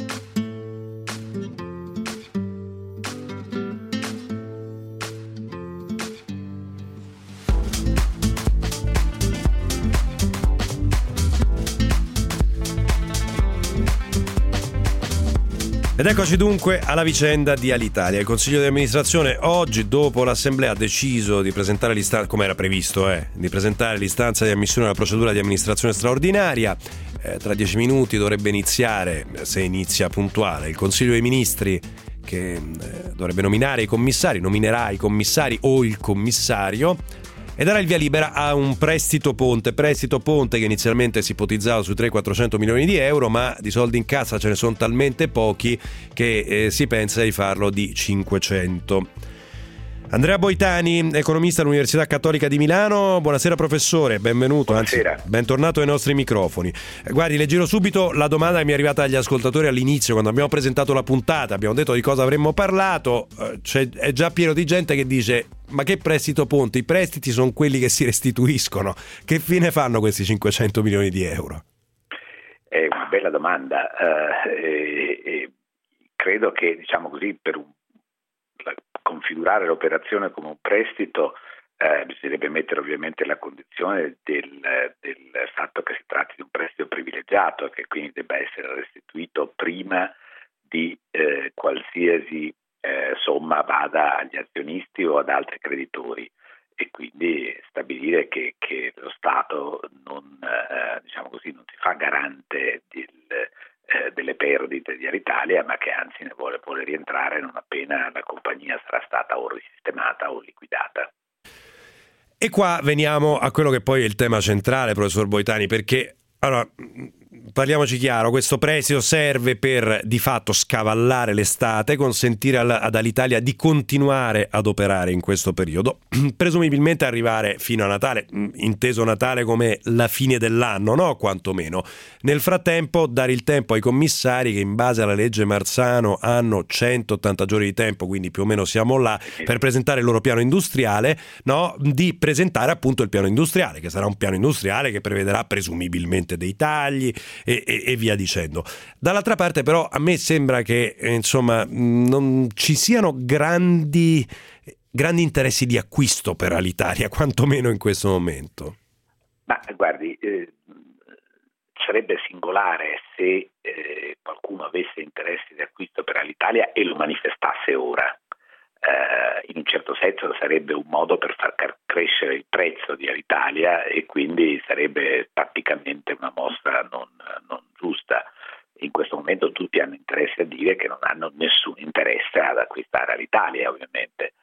Ed eccoci dunque alla vicenda di Alitalia. Il Consiglio di amministrazione oggi, dopo l'Assemblea, ha deciso di presentare l'istanza, come era previsto, di presentare l'istanza di ammissione alla procedura di amministrazione straordinaria. Tra 10 minuti dovrebbe iniziare, se inizia puntuale, il Consiglio dei Ministri che dovrebbe nominerà i commissari o il commissario, e darà il via libera a un prestito ponte che inizialmente si ipotizzava sui 300-400 milioni di euro, ma di soldi in cassa ce ne sono talmente pochi che si pensa di farlo di 500. Andrea Boitani, economista all'Università Cattolica di Milano. Buonasera professore, benvenuto, Buonasera. Anzi bentornato ai nostri microfoni. Guardi, le giro subito la domanda che mi è arrivata dagli ascoltatori all'inizio, quando abbiamo presentato la puntata, abbiamo detto di cosa avremmo parlato, è già pieno di gente che dice: ma che prestito ponte? I prestiti sono quelli che si restituiscono, che fine fanno questi 500 milioni di euro? È una bella domanda, credo che, diciamo così, per configurare l'operazione come un prestito bisognerebbe mettere ovviamente la condizione del fatto che si tratti di un prestito privilegiato, che quindi debba essere restituito prima di qualsiasi somma vada agli azionisti o ad altri creditori, e quindi stabilire che lo Stato non si fa garante delle perdite di Alitalia, ma che anzi ne vuole rientrare non appena la compagnia sarà stata o risistemata o liquidata. E qua veniamo a quello che poi è il tema centrale, professor Boitani, perché allora, parliamoci chiaro, questo prestito serve per di fatto scavallare l'estate, consentire ad Alitalia di continuare ad operare in questo periodo, presumibilmente arrivare fino a Natale, inteso Natale come la fine dell'anno, no? Quantomeno. Nel frattempo dare il tempo ai commissari, che in base alla legge Marzano hanno 180 giorni di tempo, quindi più o meno siamo là, per presentare il loro piano industriale, no? Di presentare appunto il piano industriale, che sarà un piano industriale che prevederà presumibilmente dei tagli e via dicendo. Dall'altra parte però a me sembra che non ci siano grandi interessi di acquisto per Alitalia, quantomeno in questo momento. Ma guardi, sarebbe singolare se qualcuno avesse interessi di acquisto per Alitalia e lo manifestasse ora. In un certo senso sarebbe un modo per far crescere il prezzo di Alitalia, e quindi sarebbe tatticamente una mossa non giusta. In questo momento tutti hanno interesse a dire che non hanno nessun interesse ad acquistare Alitalia, ovviamente.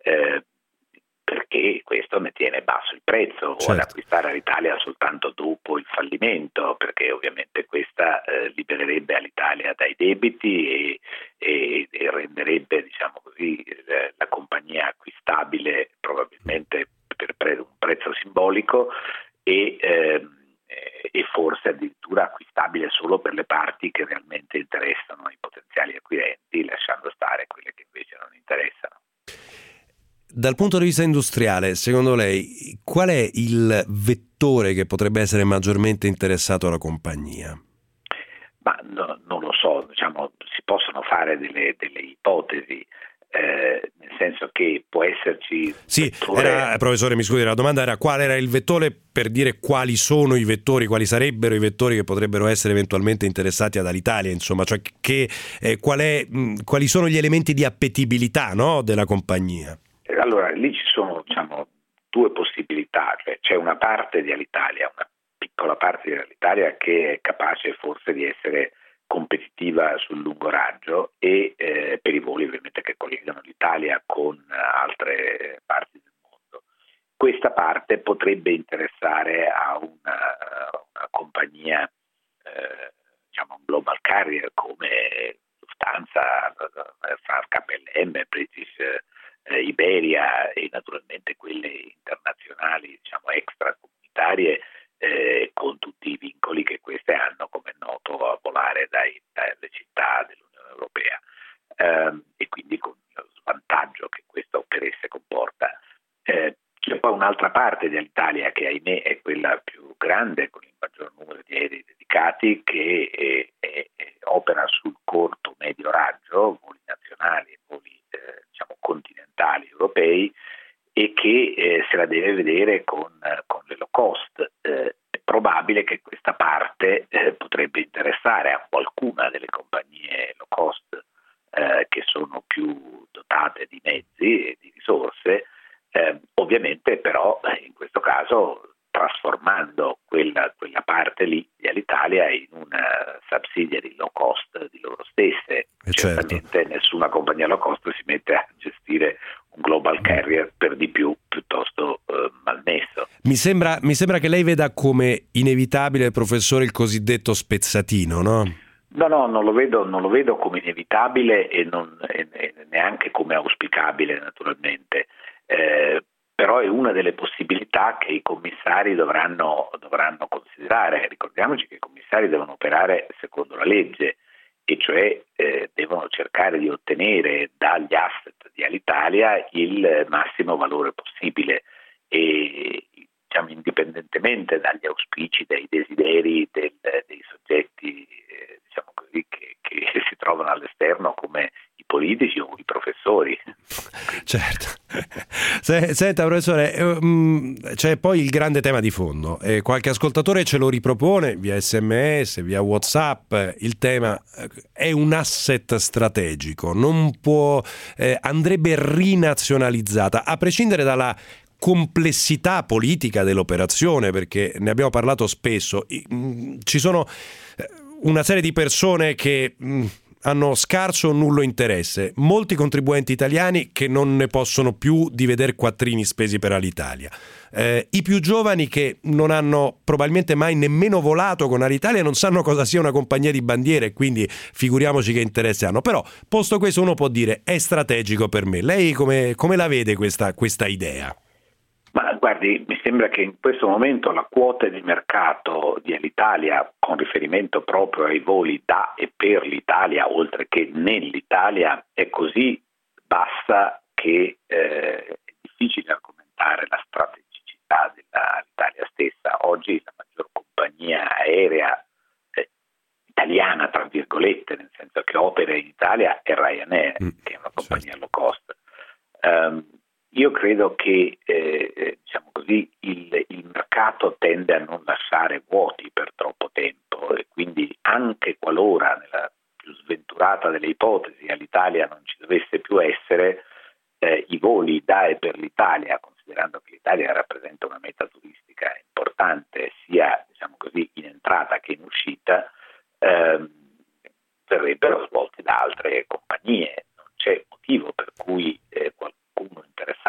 perché questo ne tiene basso il prezzo, o ad acquistare all'Italia soltanto dopo il fallimento, perché ovviamente questa libererebbe all'Italia dai debiti e renderebbe, diciamo così, la compagnia acquistabile probabilmente per un prezzo simbolico e forse addirittura acquistabile solo per le parti che realmente interessano ai potenziali acquirenti, lasciando stare quelle che invece non interessano. Dal punto di vista industriale, secondo lei, qual è il vettore che potrebbe essere maggiormente interessato alla compagnia? Ma non lo so, diciamo, si possono fare delle ipotesi, nel senso che può esserci... Sì, professore, mi scusi, la domanda era qual era il vettore per dire quali sono i vettori, quali sarebbero i vettori che potrebbero essere eventualmente interessati ad Alitalia, insomma, cioè quali sono gli elementi di appetibilità, no, della compagnia? Allora, lì ci sono, diciamo, due possibilità, cioè c'è una parte di Alitalia, una piccola parte di Alitalia che è capace forse di essere competitiva sul lungo raggio e per i voli ovviamente che collegano l'Italia con altre parti del mondo. Questa parte potrebbe interessare a una compagnia, diciamo un global carrier come Lufthansa, KLM, British, Iberia e naturalmente quelle internazionali, diciamo extracomunitarie, con tutti i vincoli che queste hanno, come è noto, a volare dalle città dell'Unione Europea, e quindi con lo svantaggio che questo per esse comporta. C'è poi un'altra parte dell'Italia che ahimè è quella più grande, con il maggior numero di aerei dedicati, che opera sul corto medio raggio, voli nazionali e voli diciamo continentali europei, e che se la deve vedere con le low cost. È probabile che questa parte potrebbe interessare a qualcuna delle compagnie low cost che sono più dotate di mezzi e di risorse, ovviamente però in questo caso trasformando quella parte lì di Alitalia in una subsidiary low cost di loro stesse. Certamente nessuna compagnia low cost si mette a gestire un global carrier per di più piuttosto malmesso. Mi sembra che lei veda come inevitabile, professore, il cosiddetto spezzatino, no? No, non lo vedo come inevitabile e neanche come auspicabile, naturalmente. Però è una delle possibilità che i commissari dovranno considerare. Ricordiamoci che i commissari devono operare secondo la legge, e cioè devono cercare di ottenere dagli asset di Alitalia il massimo valore possibile e, diciamo, indipendentemente dagli auspici, dai desideri dei soggetti diciamo così, che si trovano all'esterno come i politici o i professori. Certo. Senta, professore, c'è poi il grande tema di fondo. Qualche ascoltatore ce lo ripropone via SMS, via WhatsApp. Il tema è un asset strategico, non può, andrebbe rinazionalizzata, a prescindere dalla complessità politica dell'operazione, perché ne abbiamo parlato spesso. Ci sono una serie di persone che hanno scarso o nullo interesse, molti contribuenti italiani che non ne possono più di veder quattrini spesi per Alitalia, i più giovani che non hanno probabilmente mai nemmeno volato con Alitalia e non sanno cosa sia una compagnia di bandiera, e quindi figuriamoci che interesse hanno. Però, posto questo, uno può dire è strategico per me. Lei come la vede questa idea? Ma guardi, mi sembra che in questo momento la quota di mercato di Alitalia, con riferimento proprio ai voli da e per l'Italia, oltre che nell'Italia, è così bassa che è difficile argomentare la strategicità dell'Italia stessa. Oggi la maggior compagnia aerea italiana, tra virgolette, nel senso che opera in Italia, è Ryanair, che è una compagnia low cost. Io credo che diciamo così, il mercato tende a non lasciare vuoti per troppo tempo, e quindi anche qualora nella più sventurata delle ipotesi all'Italia non ci dovesse più essere, i voli da e per l'Italia, considerando che l'Italia rappresenta una meta turistica importante sia, diciamo così, in entrata che in uscita, verrebbero svolti da altre compagnie. Non c'è motivo per cui qualcuno interessato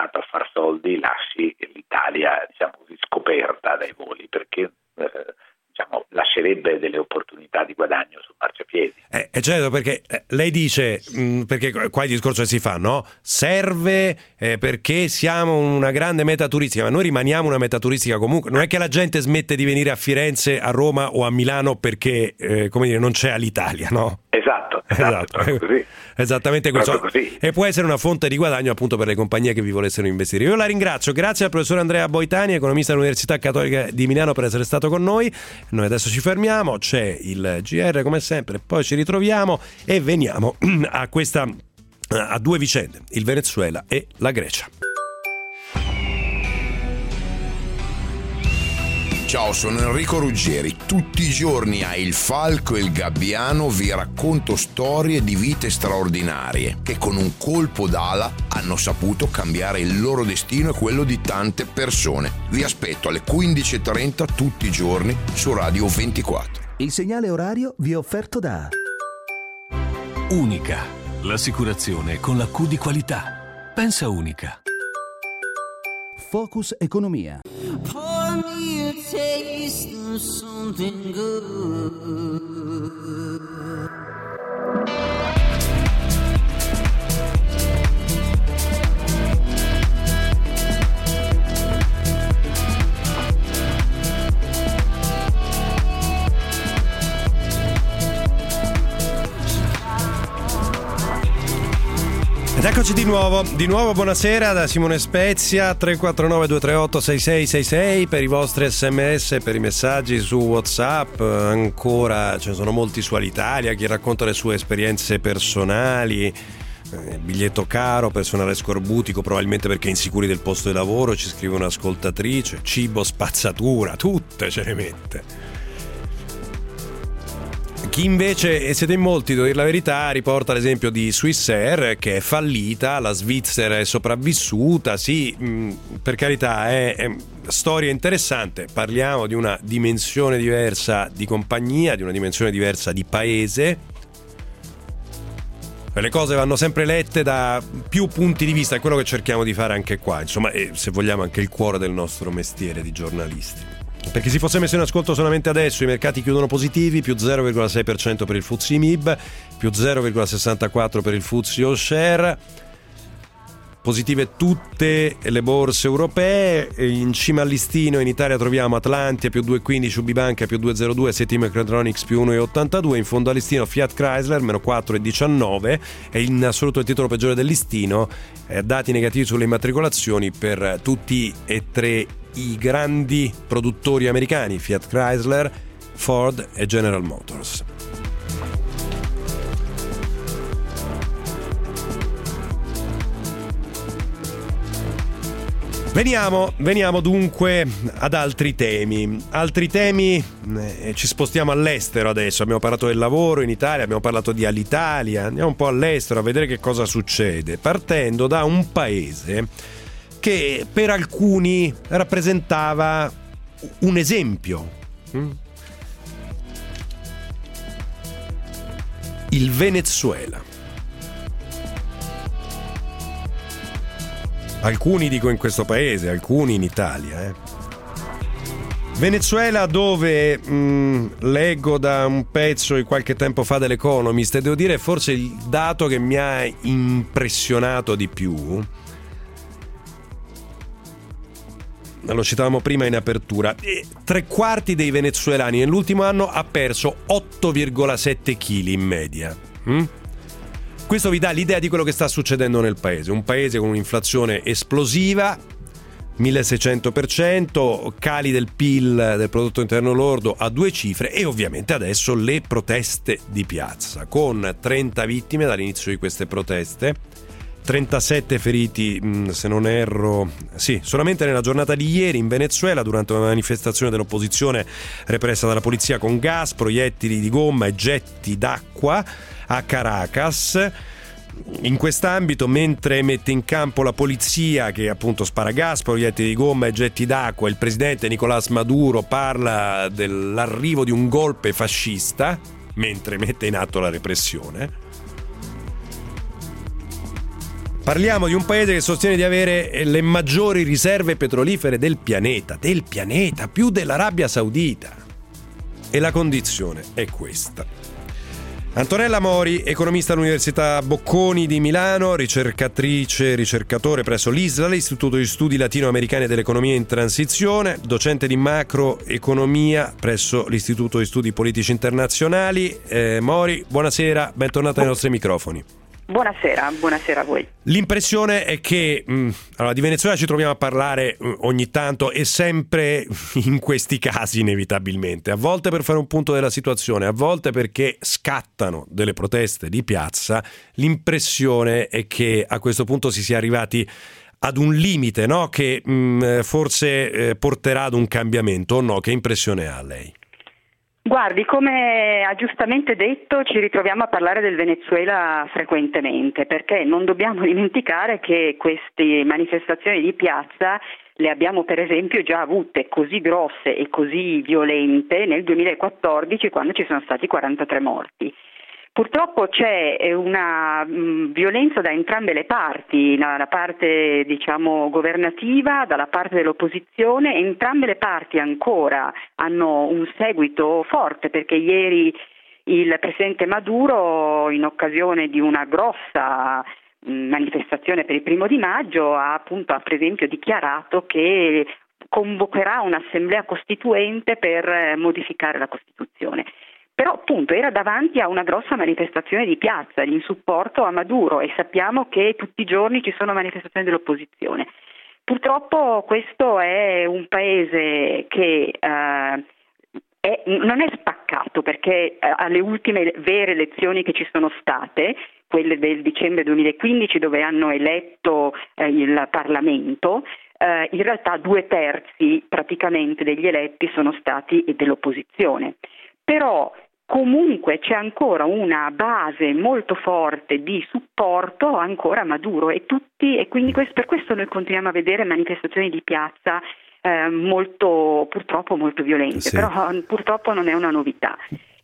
avere delle opportunità di guadagno sul marciapiedi. Certo, perché lei dice, perché qua il discorso che si fa, no? Serve perché siamo una grande meta turistica, ma noi rimaniamo una meta turistica comunque. Non è che la gente smette di venire a Firenze, a Roma o a Milano perché, come dire, non c'è Alitalia, no? Esatto. Così. Esattamente questo. Così. E può essere una fonte di guadagno appunto per le compagnie che vi volessero investire. Io la ringrazio, grazie al professor Andrea Boitani, economista dell'Università Cattolica di Milano, per essere stato con noi. Noi adesso ci fermiamo, c'è il GR come sempre, poi ci ritroviamo e veniamo a due vicende, il Venezuela e la Grecia. Ciao, sono Enrico Ruggeri. Tutti i giorni a Il Falco e il Gabbiano vi racconto storie di vite straordinarie che con un colpo d'ala hanno saputo cambiare il loro destino e quello di tante persone. Vi aspetto alle 15:30 tutti i giorni su Radio 24. Il segnale orario vi è offerto da Unica, l'assicurazione con la Q di qualità. Pensa Unica. Focus Economia. Pour me a taste of something good. Ed eccoci di nuovo buonasera da Simone Spezia, 349 238 6666 per i vostri sms, per i messaggi su WhatsApp. Ancora ce ne sono molti su Alitalia, chi racconta le sue esperienze personali, biglietto caro, personale scorbutico probabilmente perché insicuri del posto di lavoro, ci scrive un'ascoltatrice, cibo spazzatura, tutte ce ne mette. Chi invece, e siete in molti, devo dire la verità, riporta l'esempio di Swissair che è fallita, la Svizzera è sopravvissuta, sì, per carità, è storia interessante, parliamo di una dimensione diversa di compagnia, di una dimensione diversa di paese. Le cose vanno sempre lette da più punti di vista, è quello che cerchiamo di fare anche qua, insomma, e se vogliamo anche il cuore del nostro mestiere di giornalisti. Per chi si fosse messo in ascolto solamente adesso, i mercati chiudono positivi, più 0,6% per il FTSE MIB, più 0,64% per il FTSE All Share, positive tutte le borse europee. In cima al listino in Italia troviamo Atlantia più 2,15, UBibanca più 2,02, City Microelectronics più 1,82, in fondo al listino Fiat Chrysler meno 4,19 e in assoluto il titolo peggiore del listino, dati negativi sulle immatricolazioni per tutti e tre i grandi produttori americani, Fiat Chrysler, Ford e General Motors. Veniamo dunque ad altri temi. Ci spostiamo all'estero adesso. Abbiamo parlato del lavoro in Italia, abbiamo parlato di Alitalia, andiamo un po' all'estero a vedere che cosa succede, partendo da un paese che per alcuni rappresentava un esempio. Il Venezuela. Alcuni dico in questo paese, alcuni in Italia. Venezuela, dove leggo da un pezzo di qualche tempo fa dell'Economist, e devo dire forse il dato che mi ha impressionato di più, lo citavamo prima in apertura, 3/4 dei venezuelani nell'ultimo anno ha perso 8,7 kg in media. Questo vi dà l'idea di quello che sta succedendo nel paese. Un paese con un'inflazione esplosiva, 1600%, cali del PIL, del prodotto interno lordo, a 2 cifre, e ovviamente adesso le proteste di piazza, con 30 vittime dall'inizio di queste proteste, 37 feriti, se non erro, sì, solamente nella giornata di ieri in Venezuela, durante una manifestazione dell'opposizione repressa dalla polizia con gas, proiettili di gomma e getti d'acqua a Caracas. In quest'ambito, mentre mette in campo la polizia che appunto spara gas, proiettili di gomma e getti d'acqua, il presidente Nicolás Maduro parla dell'arrivo di un golpe fascista mentre mette in atto la repressione. Parliamo di un paese che sostiene di avere le maggiori riserve petrolifere del pianeta, più dell'Arabia Saudita. e la condizione è questa. Antonella Mori, economista all'Università Bocconi di Milano, ricercatore presso l'ISLA, l'Istituto di Studi Latinoamericani e dell'Economia in Transizione, docente di macroeconomia presso l'Istituto di Studi Politici Internazionali. Mori, buonasera, bentornata ai nostri microfoni. Buonasera a voi. L'impressione è che di Venezuela ci troviamo a parlare ogni tanto e sempre in questi casi inevitabilmente, a volte per fare un punto della situazione, a volte perché scattano delle proteste di piazza. L'impressione è che a questo punto si sia arrivati ad un limite, no? Che forse porterà ad un cambiamento, o no? Che impressione ha lei? Guardi, come ha giustamente detto, ci ritroviamo a parlare del Venezuela frequentemente, perché non dobbiamo dimenticare che queste manifestazioni di piazza le abbiamo per esempio già avute così grosse e così violente nel 2014, quando ci sono stati 43 morti. Purtroppo c'è una violenza da entrambe le parti, dalla parte governativa, dalla parte dell'opposizione. Entrambe le parti ancora hanno un seguito forte, perché ieri il presidente Maduro, in occasione di una grossa manifestazione per il 1° maggio, ha per esempio dichiarato che convocherà un'assemblea costituente per modificare la Costituzione. Però appunto era davanti a una grossa manifestazione di piazza in supporto a Maduro, e sappiamo che tutti i giorni ci sono manifestazioni dell'opposizione. Purtroppo questo è un paese che non è spaccato, perché alle ultime vere elezioni che ci sono state, quelle del dicembre 2015, dove hanno eletto il Parlamento, in realtà 2/3 praticamente degli eletti sono stati dell'opposizione. Però comunque c'è ancora una base molto forte di supporto ancora a Maduro, e quindi per questo noi continuiamo a vedere manifestazioni di piazza purtroppo molto violente, sì. Però purtroppo non è una novità.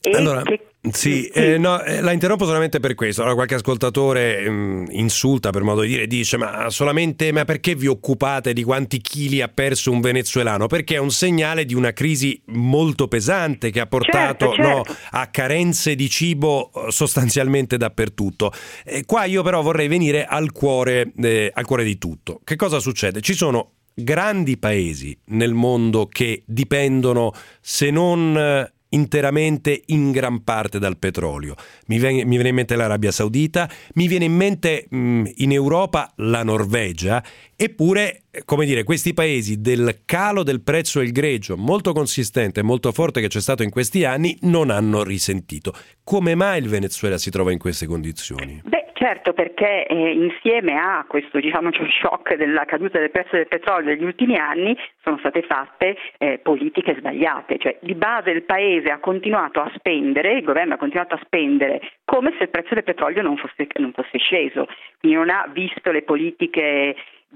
La interrompo solamente per questo. Allora, qualche ascoltatore insulta, per modo di dire, dice ma perché vi occupate di quanti chili ha perso un venezuelano? Perché è un segnale di una crisi molto pesante che ha portato certo. A carenze di cibo sostanzialmente dappertutto. Qua io però vorrei venire al cuore di tutto. Che cosa succede? Ci sono grandi paesi nel mondo che dipendono, se non interamente, in gran parte dal petrolio. Mi viene in mente l'Arabia Saudita, mi viene in mente in Europa la Norvegia, eppure, questi paesi del calo del prezzo del greggio molto consistente e molto forte che c'è stato in questi anni non hanno risentito. Come mai il Venezuela si trova in queste condizioni? Certo, perché insieme a questo shock della caduta del prezzo del petrolio negli ultimi anni sono state fatte politiche sbagliate, cioè di base il paese ha continuato a spendere, il governo ha continuato a spendere come se il prezzo del petrolio non fosse sceso, quindi non ha visto le politiche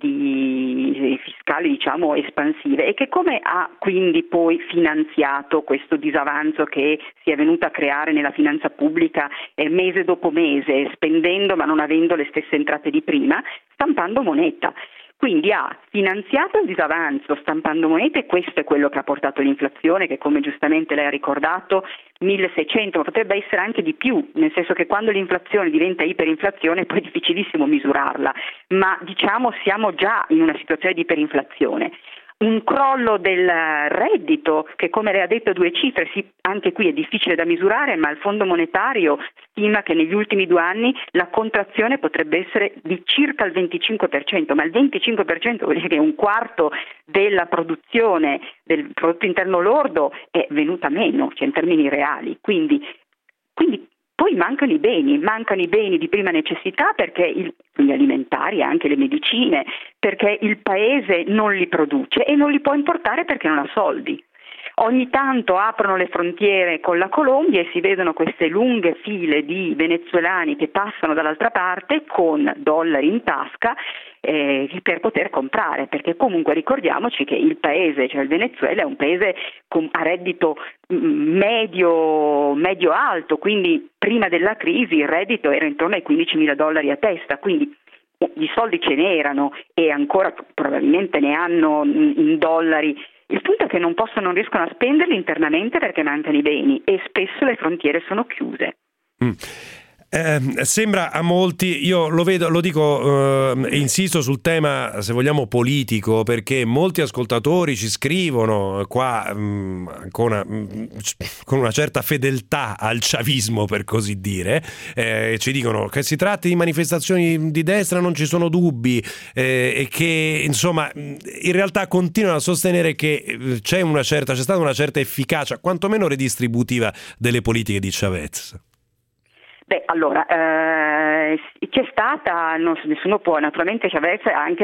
fiscali espansive, e che come ha quindi poi finanziato questo disavanzo che si è venuto a creare nella finanza pubblica mese dopo mese, spendendo ma non avendo le stesse entrate di prima, stampando moneta. Quindi ha finanziato il disavanzo stampando monete, e questo è quello che ha portato l'inflazione, che come giustamente lei ha ricordato 1600, ma potrebbe essere anche di più, nel senso che quando l'inflazione diventa iperinflazione poi è difficilissimo misurarla, ma siamo già in una situazione di iperinflazione. Un crollo del reddito che, come lei ha detto, 2 cifre, sì, anche qui è difficile da misurare, ma il Fondo monetario stima che negli ultimi 2 anni la contrazione potrebbe essere di circa il 25%, ma il 25% vuol dire che un quarto della produzione del prodotto interno lordo è venuta meno, in termini reali, quindi poi mancano i beni di prima necessità, perché quindi alimentari, anche le medicine, perché il paese non li produce e non li può importare perché non ha soldi. Ogni tanto aprono le frontiere con la Colombia e si vedono queste lunghe file di venezuelani che passano dall'altra parte con dollari in tasca per poter comprare, perché comunque ricordiamoci che il paese, cioè il Venezuela, è un paese a reddito medio alto, quindi prima della crisi il reddito era intorno ai $15.000 a testa, quindi di soldi ce n'erano e ancora probabilmente ne hanno in dollari Il punto è che non riescono a spenderli internamente perché mancano i beni e spesso le frontiere sono chiuse. Sembra a molti, io lo vedo, lo dico e insisto sul tema, se vogliamo, politico, perché molti ascoltatori ci scrivono qua con una certa fedeltà al chavismo, per così dire, ci dicono che si tratti di manifestazioni di destra, non ci sono dubbi, e che insomma in realtà continuano a sostenere che c'è stata una certa efficacia, quantomeno redistributiva, delle politiche di Chavez. Beh, allora, c'è stata, nessuno può, naturalmente Chavez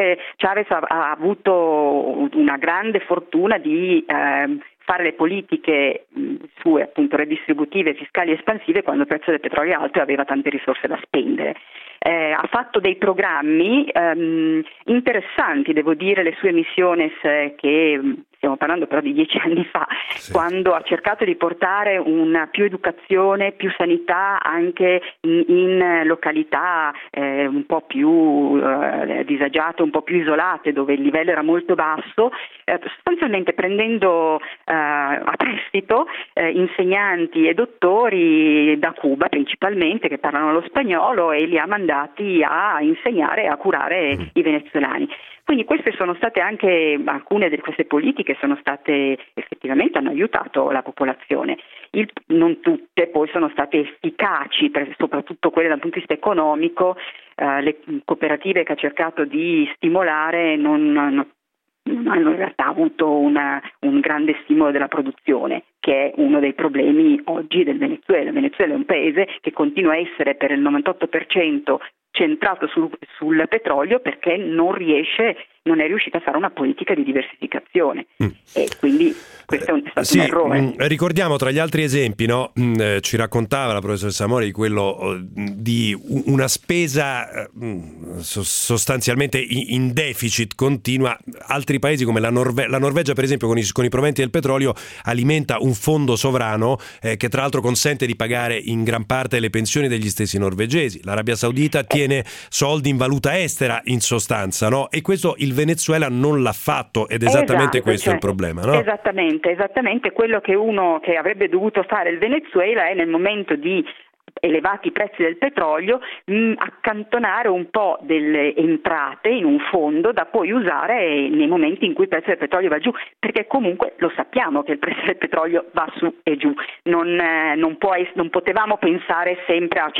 ha avuto una grande fortuna di fare le politiche sue, appunto, redistributive, fiscali e espansive quando il prezzo del petrolio è alto e aveva tante risorse da spendere. Ha fatto dei programmi interessanti, devo dire, le sue missioni che stiamo parlando però di 10 anni fa, sì, quando ha cercato di portare una più educazione, più sanità anche in località un po' più disagiate, un po' più isolate, dove il livello era molto basso, sostanzialmente prendendo a prestito insegnanti e dottori da Cuba principalmente che parlano lo spagnolo e li ha mandati a insegnare e a curare i venezuelani. Quindi queste sono state anche alcune di queste politiche sono state effettivamente hanno aiutato la popolazione. Non tutte poi sono state efficaci, soprattutto quelle dal punto di vista economico. Le cooperative che ha cercato di stimolare non hanno in realtà avuto un grande stimolo della produzione, che è uno dei problemi oggi del Venezuela. Il Venezuela è un paese che continua a essere per il 98% centrato sul petrolio perché non è riuscita a fare una politica di diversificazione e quindi questo è stato un errore. Ricordiamo tra gli altri esempi, no? Ci raccontava la professoressa Mori di quello di una spesa sostanzialmente in deficit continua. Altri paesi come la Norvegia per esempio con i proventi del petrolio alimenta un fondo sovrano che tra l'altro consente di pagare in gran parte le pensioni degli stessi norvegesi. L'Arabia Saudita tiene soldi in valuta estera in sostanza, no? E questo il Venezuela non l'ha fatto ed esattamente questo è il problema, no? Esattamente quello che avrebbe dovuto fare il Venezuela è nel momento di elevati prezzi del petrolio accantonare un po' delle entrate in un fondo da poi usare nei momenti in cui il prezzo del petrolio va giù, perché comunque lo sappiamo che il prezzo del petrolio va su e giù, non potevamo pensare sempre a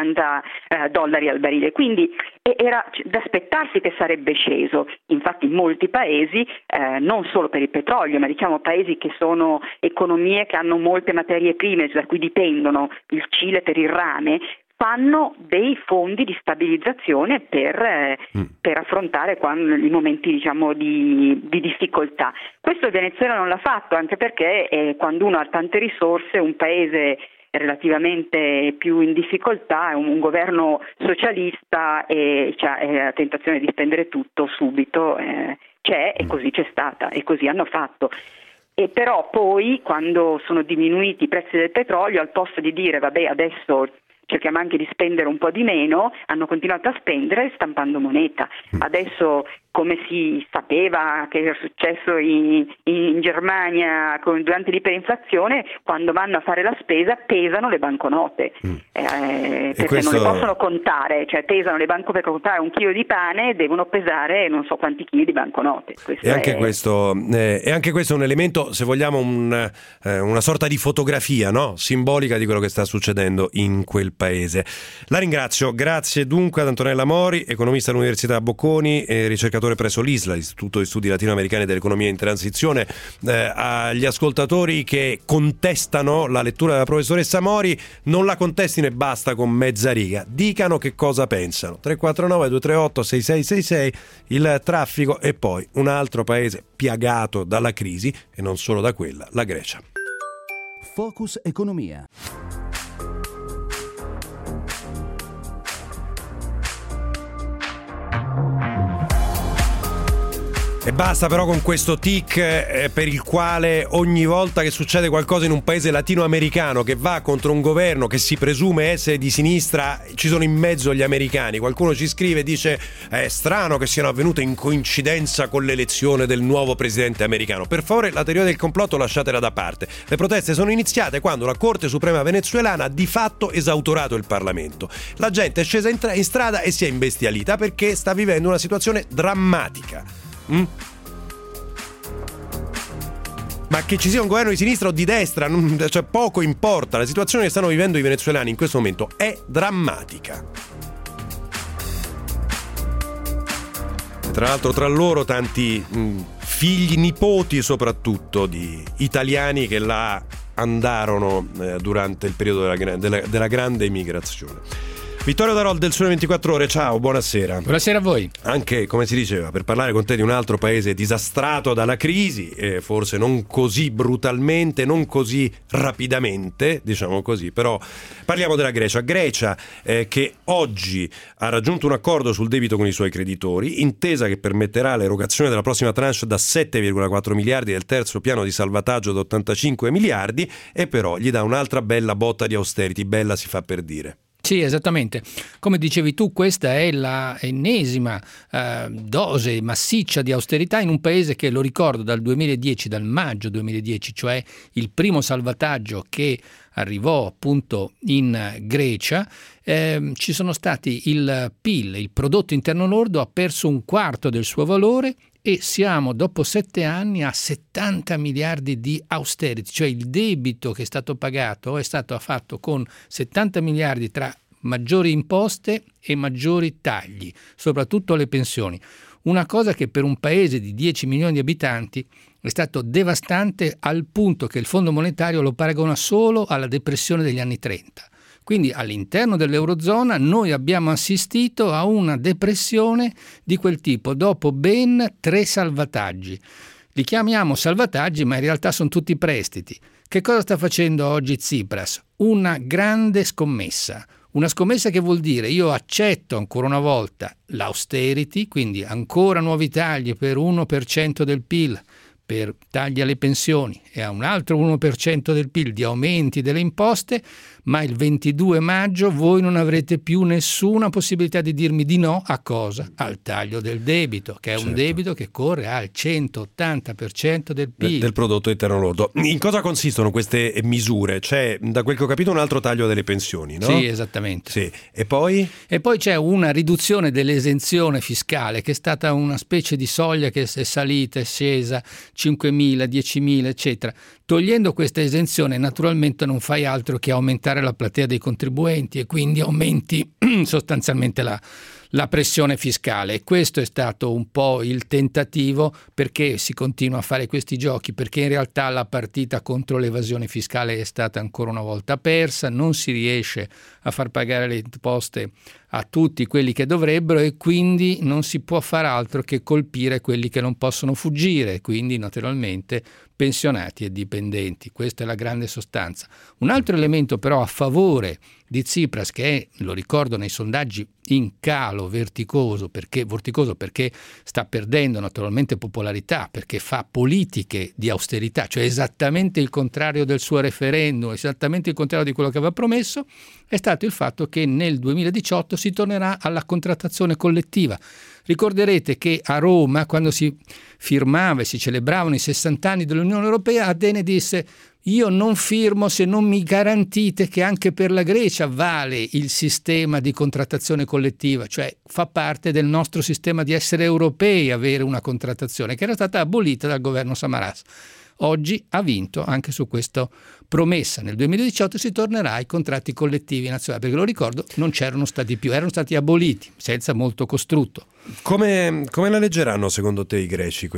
$140 al barile, quindi era da aspettarsi che sarebbe sceso. Infatti molti paesi, non solo per il petrolio, ma diciamo paesi che sono economie che hanno molte materie prime da cui dipendono, il Cile per il rame, fanno dei fondi di stabilizzazione per affrontare i momenti diciamo di difficoltà. Questo il Venezuela non l'ha fatto, anche perché quando uno ha tante risorse, un paese relativamente più in difficoltà, è un governo socialista e c'è la tentazione di spendere tutto subito, c'è e così c'è stata e così hanno fatto. E però poi quando sono diminuiti i prezzi del petrolio, al posto di dire vabbè adesso cerchiamo anche di spendere un po' di meno, hanno continuato a spendere stampando moneta. Adesso, come si sapeva che era successo in Germania durante l'iperinflazione, quando vanno a fare la spesa pesano le banconote, perché non le possono contare, cioè pesano le banconote per contare un chilo di pane, devono pesare non so quanti chili di banconote. E anche questo è un elemento, se vogliamo, una sorta di fotografia, no? Simbolica di quello che sta succedendo in quel paese. La ringrazio, grazie dunque ad Antonella Mori, economista all'Università Bocconi e ricercatore presso l'ISLA, l'Istituto di Studi Latinoamericani dell'Economia in Transizione. Agli ascoltatori che contestano la lettura della professoressa Mori, non la contestino e basta con mezza riga, dicano che cosa pensano. 349-238-6666, il traffico e poi un altro paese piagato dalla crisi e non solo da quella, la Grecia. Focus Economia. E basta però con questo tic per il quale ogni volta che succede qualcosa in un paese latinoamericano che va contro un governo che si presume essere di sinistra, ci sono in mezzo gli americani. Qualcuno ci scrive e dice è strano che siano avvenute in coincidenza con l'elezione del nuovo presidente americano. Per favore, la teoria del complotto lasciatela da parte. Le proteste sono iniziate quando la Corte Suprema venezuelana ha di fatto esautorato il Parlamento. La gente è scesa in strada e si è imbestialita perché sta vivendo una situazione drammatica. Ma che ci sia un governo di sinistra o di destra, cioè poco importa. La situazione che stanno vivendo i venezuelani in questo momento è drammatica. Tra l'altro tra loro tanti figli, nipoti soprattutto di italiani che là andarono durante il periodo della grande emigrazione. Vittorio Darol del Sole 24 Ore, ciao, buonasera. Buonasera a voi. Anche, come si diceva, per parlare con te di un altro paese disastrato dalla crisi, forse non così brutalmente, non così rapidamente, diciamo così, però parliamo della Grecia. Grecia che oggi ha raggiunto un accordo sul debito con i suoi creditori, intesa che permetterà l'erogazione della prossima tranche da 7,4 miliardi del terzo piano di salvataggio da 85 miliardi e però gli dà un'altra bella botta di austerity, bella si fa per dire. Sì, esattamente. Come dicevi tu, questa è la ennesima dose massiccia di austerità in un paese che, lo ricordo, dal maggio 2010, cioè il primo salvataggio che arrivò appunto in Grecia, ci sono stati il PIL, il prodotto interno lordo, ha perso un quarto del suo valore e siamo dopo 7 anni a 70 miliardi di austerity, cioè il debito che è stato pagato è stato fatto con 70 miliardi tra maggiori imposte e maggiori tagli, soprattutto alle pensioni. Una cosa che per un paese di 10 milioni di abitanti è stato devastante al punto che il Fondo Monetario lo paragona solo alla depressione degli anni 30. Quindi all'interno dell'Eurozona noi abbiamo assistito a una depressione di quel tipo dopo ben 3 salvataggi. Li chiamiamo salvataggi, ma in realtà sono tutti prestiti. Che cosa sta facendo oggi Tsipras? Una grande scommessa. Una scommessa che vuol dire io accetto ancora una volta l'austerity, quindi ancora nuovi tagli per 1% del PIL, per tagli alle pensioni e a un altro 1% del PIL di aumenti delle imposte, ma il 22 maggio voi non avrete più nessuna possibilità di dirmi di no a cosa? Al taglio del debito, che è un debito che corre al 180% del PIL. Del prodotto interno lordo. In cosa consistono queste misure? C'è, da quel che ho capito, un altro taglio delle pensioni, no? Sì, esattamente. Sì. E poi? E poi c'è una riduzione dell'esenzione fiscale, che è stata una specie di soglia che è salita, è scesa, 5.000, 10.000, eccetera. Togliendo questa esenzione naturalmente non fai altro che aumentare la platea dei contribuenti e quindi aumenti sostanzialmente la pressione fiscale. E questo è stato un po' il tentativo. Perché si continua a fare questi giochi? Perché in realtà la partita contro l'evasione fiscale è stata ancora una volta persa, non si riesce a far pagare le imposte a tutti quelli che dovrebbero e quindi non si può far altro che colpire quelli che non possono fuggire, quindi naturalmente pensionati e dipendenti. Questa è la grande sostanza. Un altro elemento però a favore di Tsipras, che è, lo ricordo, nei sondaggi in calo verticoso perché sta perdendo naturalmente popolarità, perché fa politiche di austerità, cioè esattamente il contrario del suo referendum, esattamente il contrario di quello che aveva promesso, è stato il fatto che nel 2018 si tornerà alla contrattazione collettiva. Ricorderete che a Roma, quando si firmava e si celebravano i 60 anni dell'Unione Europea, Atene disse: io non firmo se non mi garantite che anche per la Grecia vale il sistema di contrattazione collettiva, cioè fa parte del nostro sistema di essere europei avere una contrattazione che era stata abolita dal governo Samaras. Oggi ha vinto anche su questa promessa. Nel 2018 si tornerà ai contratti collettivi nazionali, perché lo ricordo non c'erano stati più, erano stati aboliti senza molto costrutto. Come la leggeranno secondo te i greci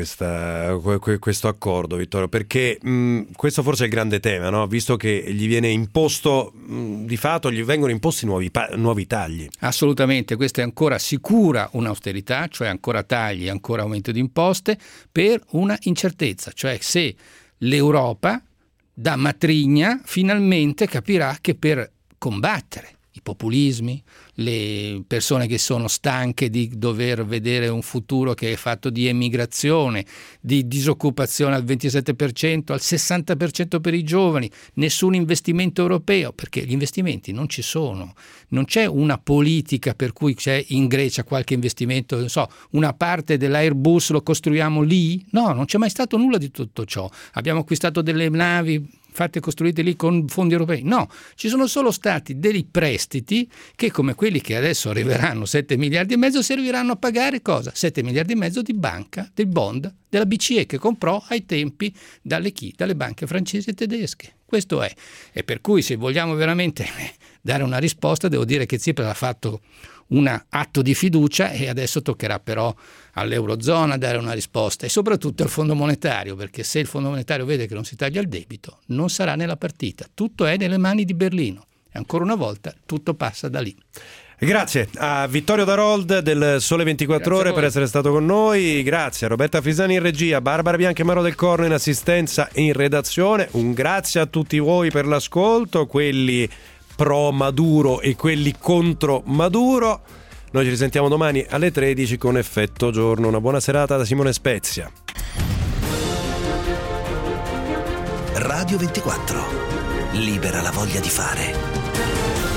questo accordo, Vittorio? Perché questo forse è il grande tema, no? Visto che gli viene imposto, di fatto gli vengono imposti nuovi tagli. Assolutamente, questa è ancora sicura un'austerità, cioè ancora tagli, ancora aumento di imposte per una incertezza, cioè se l'Europa da matrigna finalmente capirà che per combattere i populismi, le persone che sono stanche di dover vedere un futuro che è fatto di emigrazione, di disoccupazione al 27%, al 60% per i giovani, nessun investimento europeo, perché gli investimenti non ci sono, non c'è una politica per cui c'è in Grecia qualche investimento, non so, una parte dell'Airbus lo costruiamo lì? No, non c'è mai stato nulla di tutto ciò. Abbiamo acquistato delle navi fatte costruite lì con fondi europei? No, ci sono solo stati dei prestiti che, come quelli che adesso arriveranno 7 miliardi e mezzo, serviranno a pagare cosa? 7 miliardi e mezzo di banca, del bond della BCE che comprò ai tempi dalle banche francesi e tedesche. Questo è. E per cui, se vogliamo veramente dare una risposta, devo dire che Tsipras ha fatto un atto di fiducia e adesso toccherà però all'Eurozona dare una risposta e soprattutto al Fondo Monetario, perché se il Fondo Monetario vede che non si taglia il debito non sarà nella partita, tutto è nelle mani di Berlino e ancora una volta tutto passa da lì. Grazie a Vittorio Darold del Sole 24 Ore per essere stato con noi, grazie a Roberta Fisani in regia, Barbara Bianchi e Maro Del Corno in assistenza e in redazione, un grazie a tutti voi per l'ascolto, quelli pro Maduro e quelli contro Maduro. Noi ci risentiamo domani alle 13 con Effetto Giorno. Una buona serata da Simone Spezia. Radio 24. Libera la voglia di fare.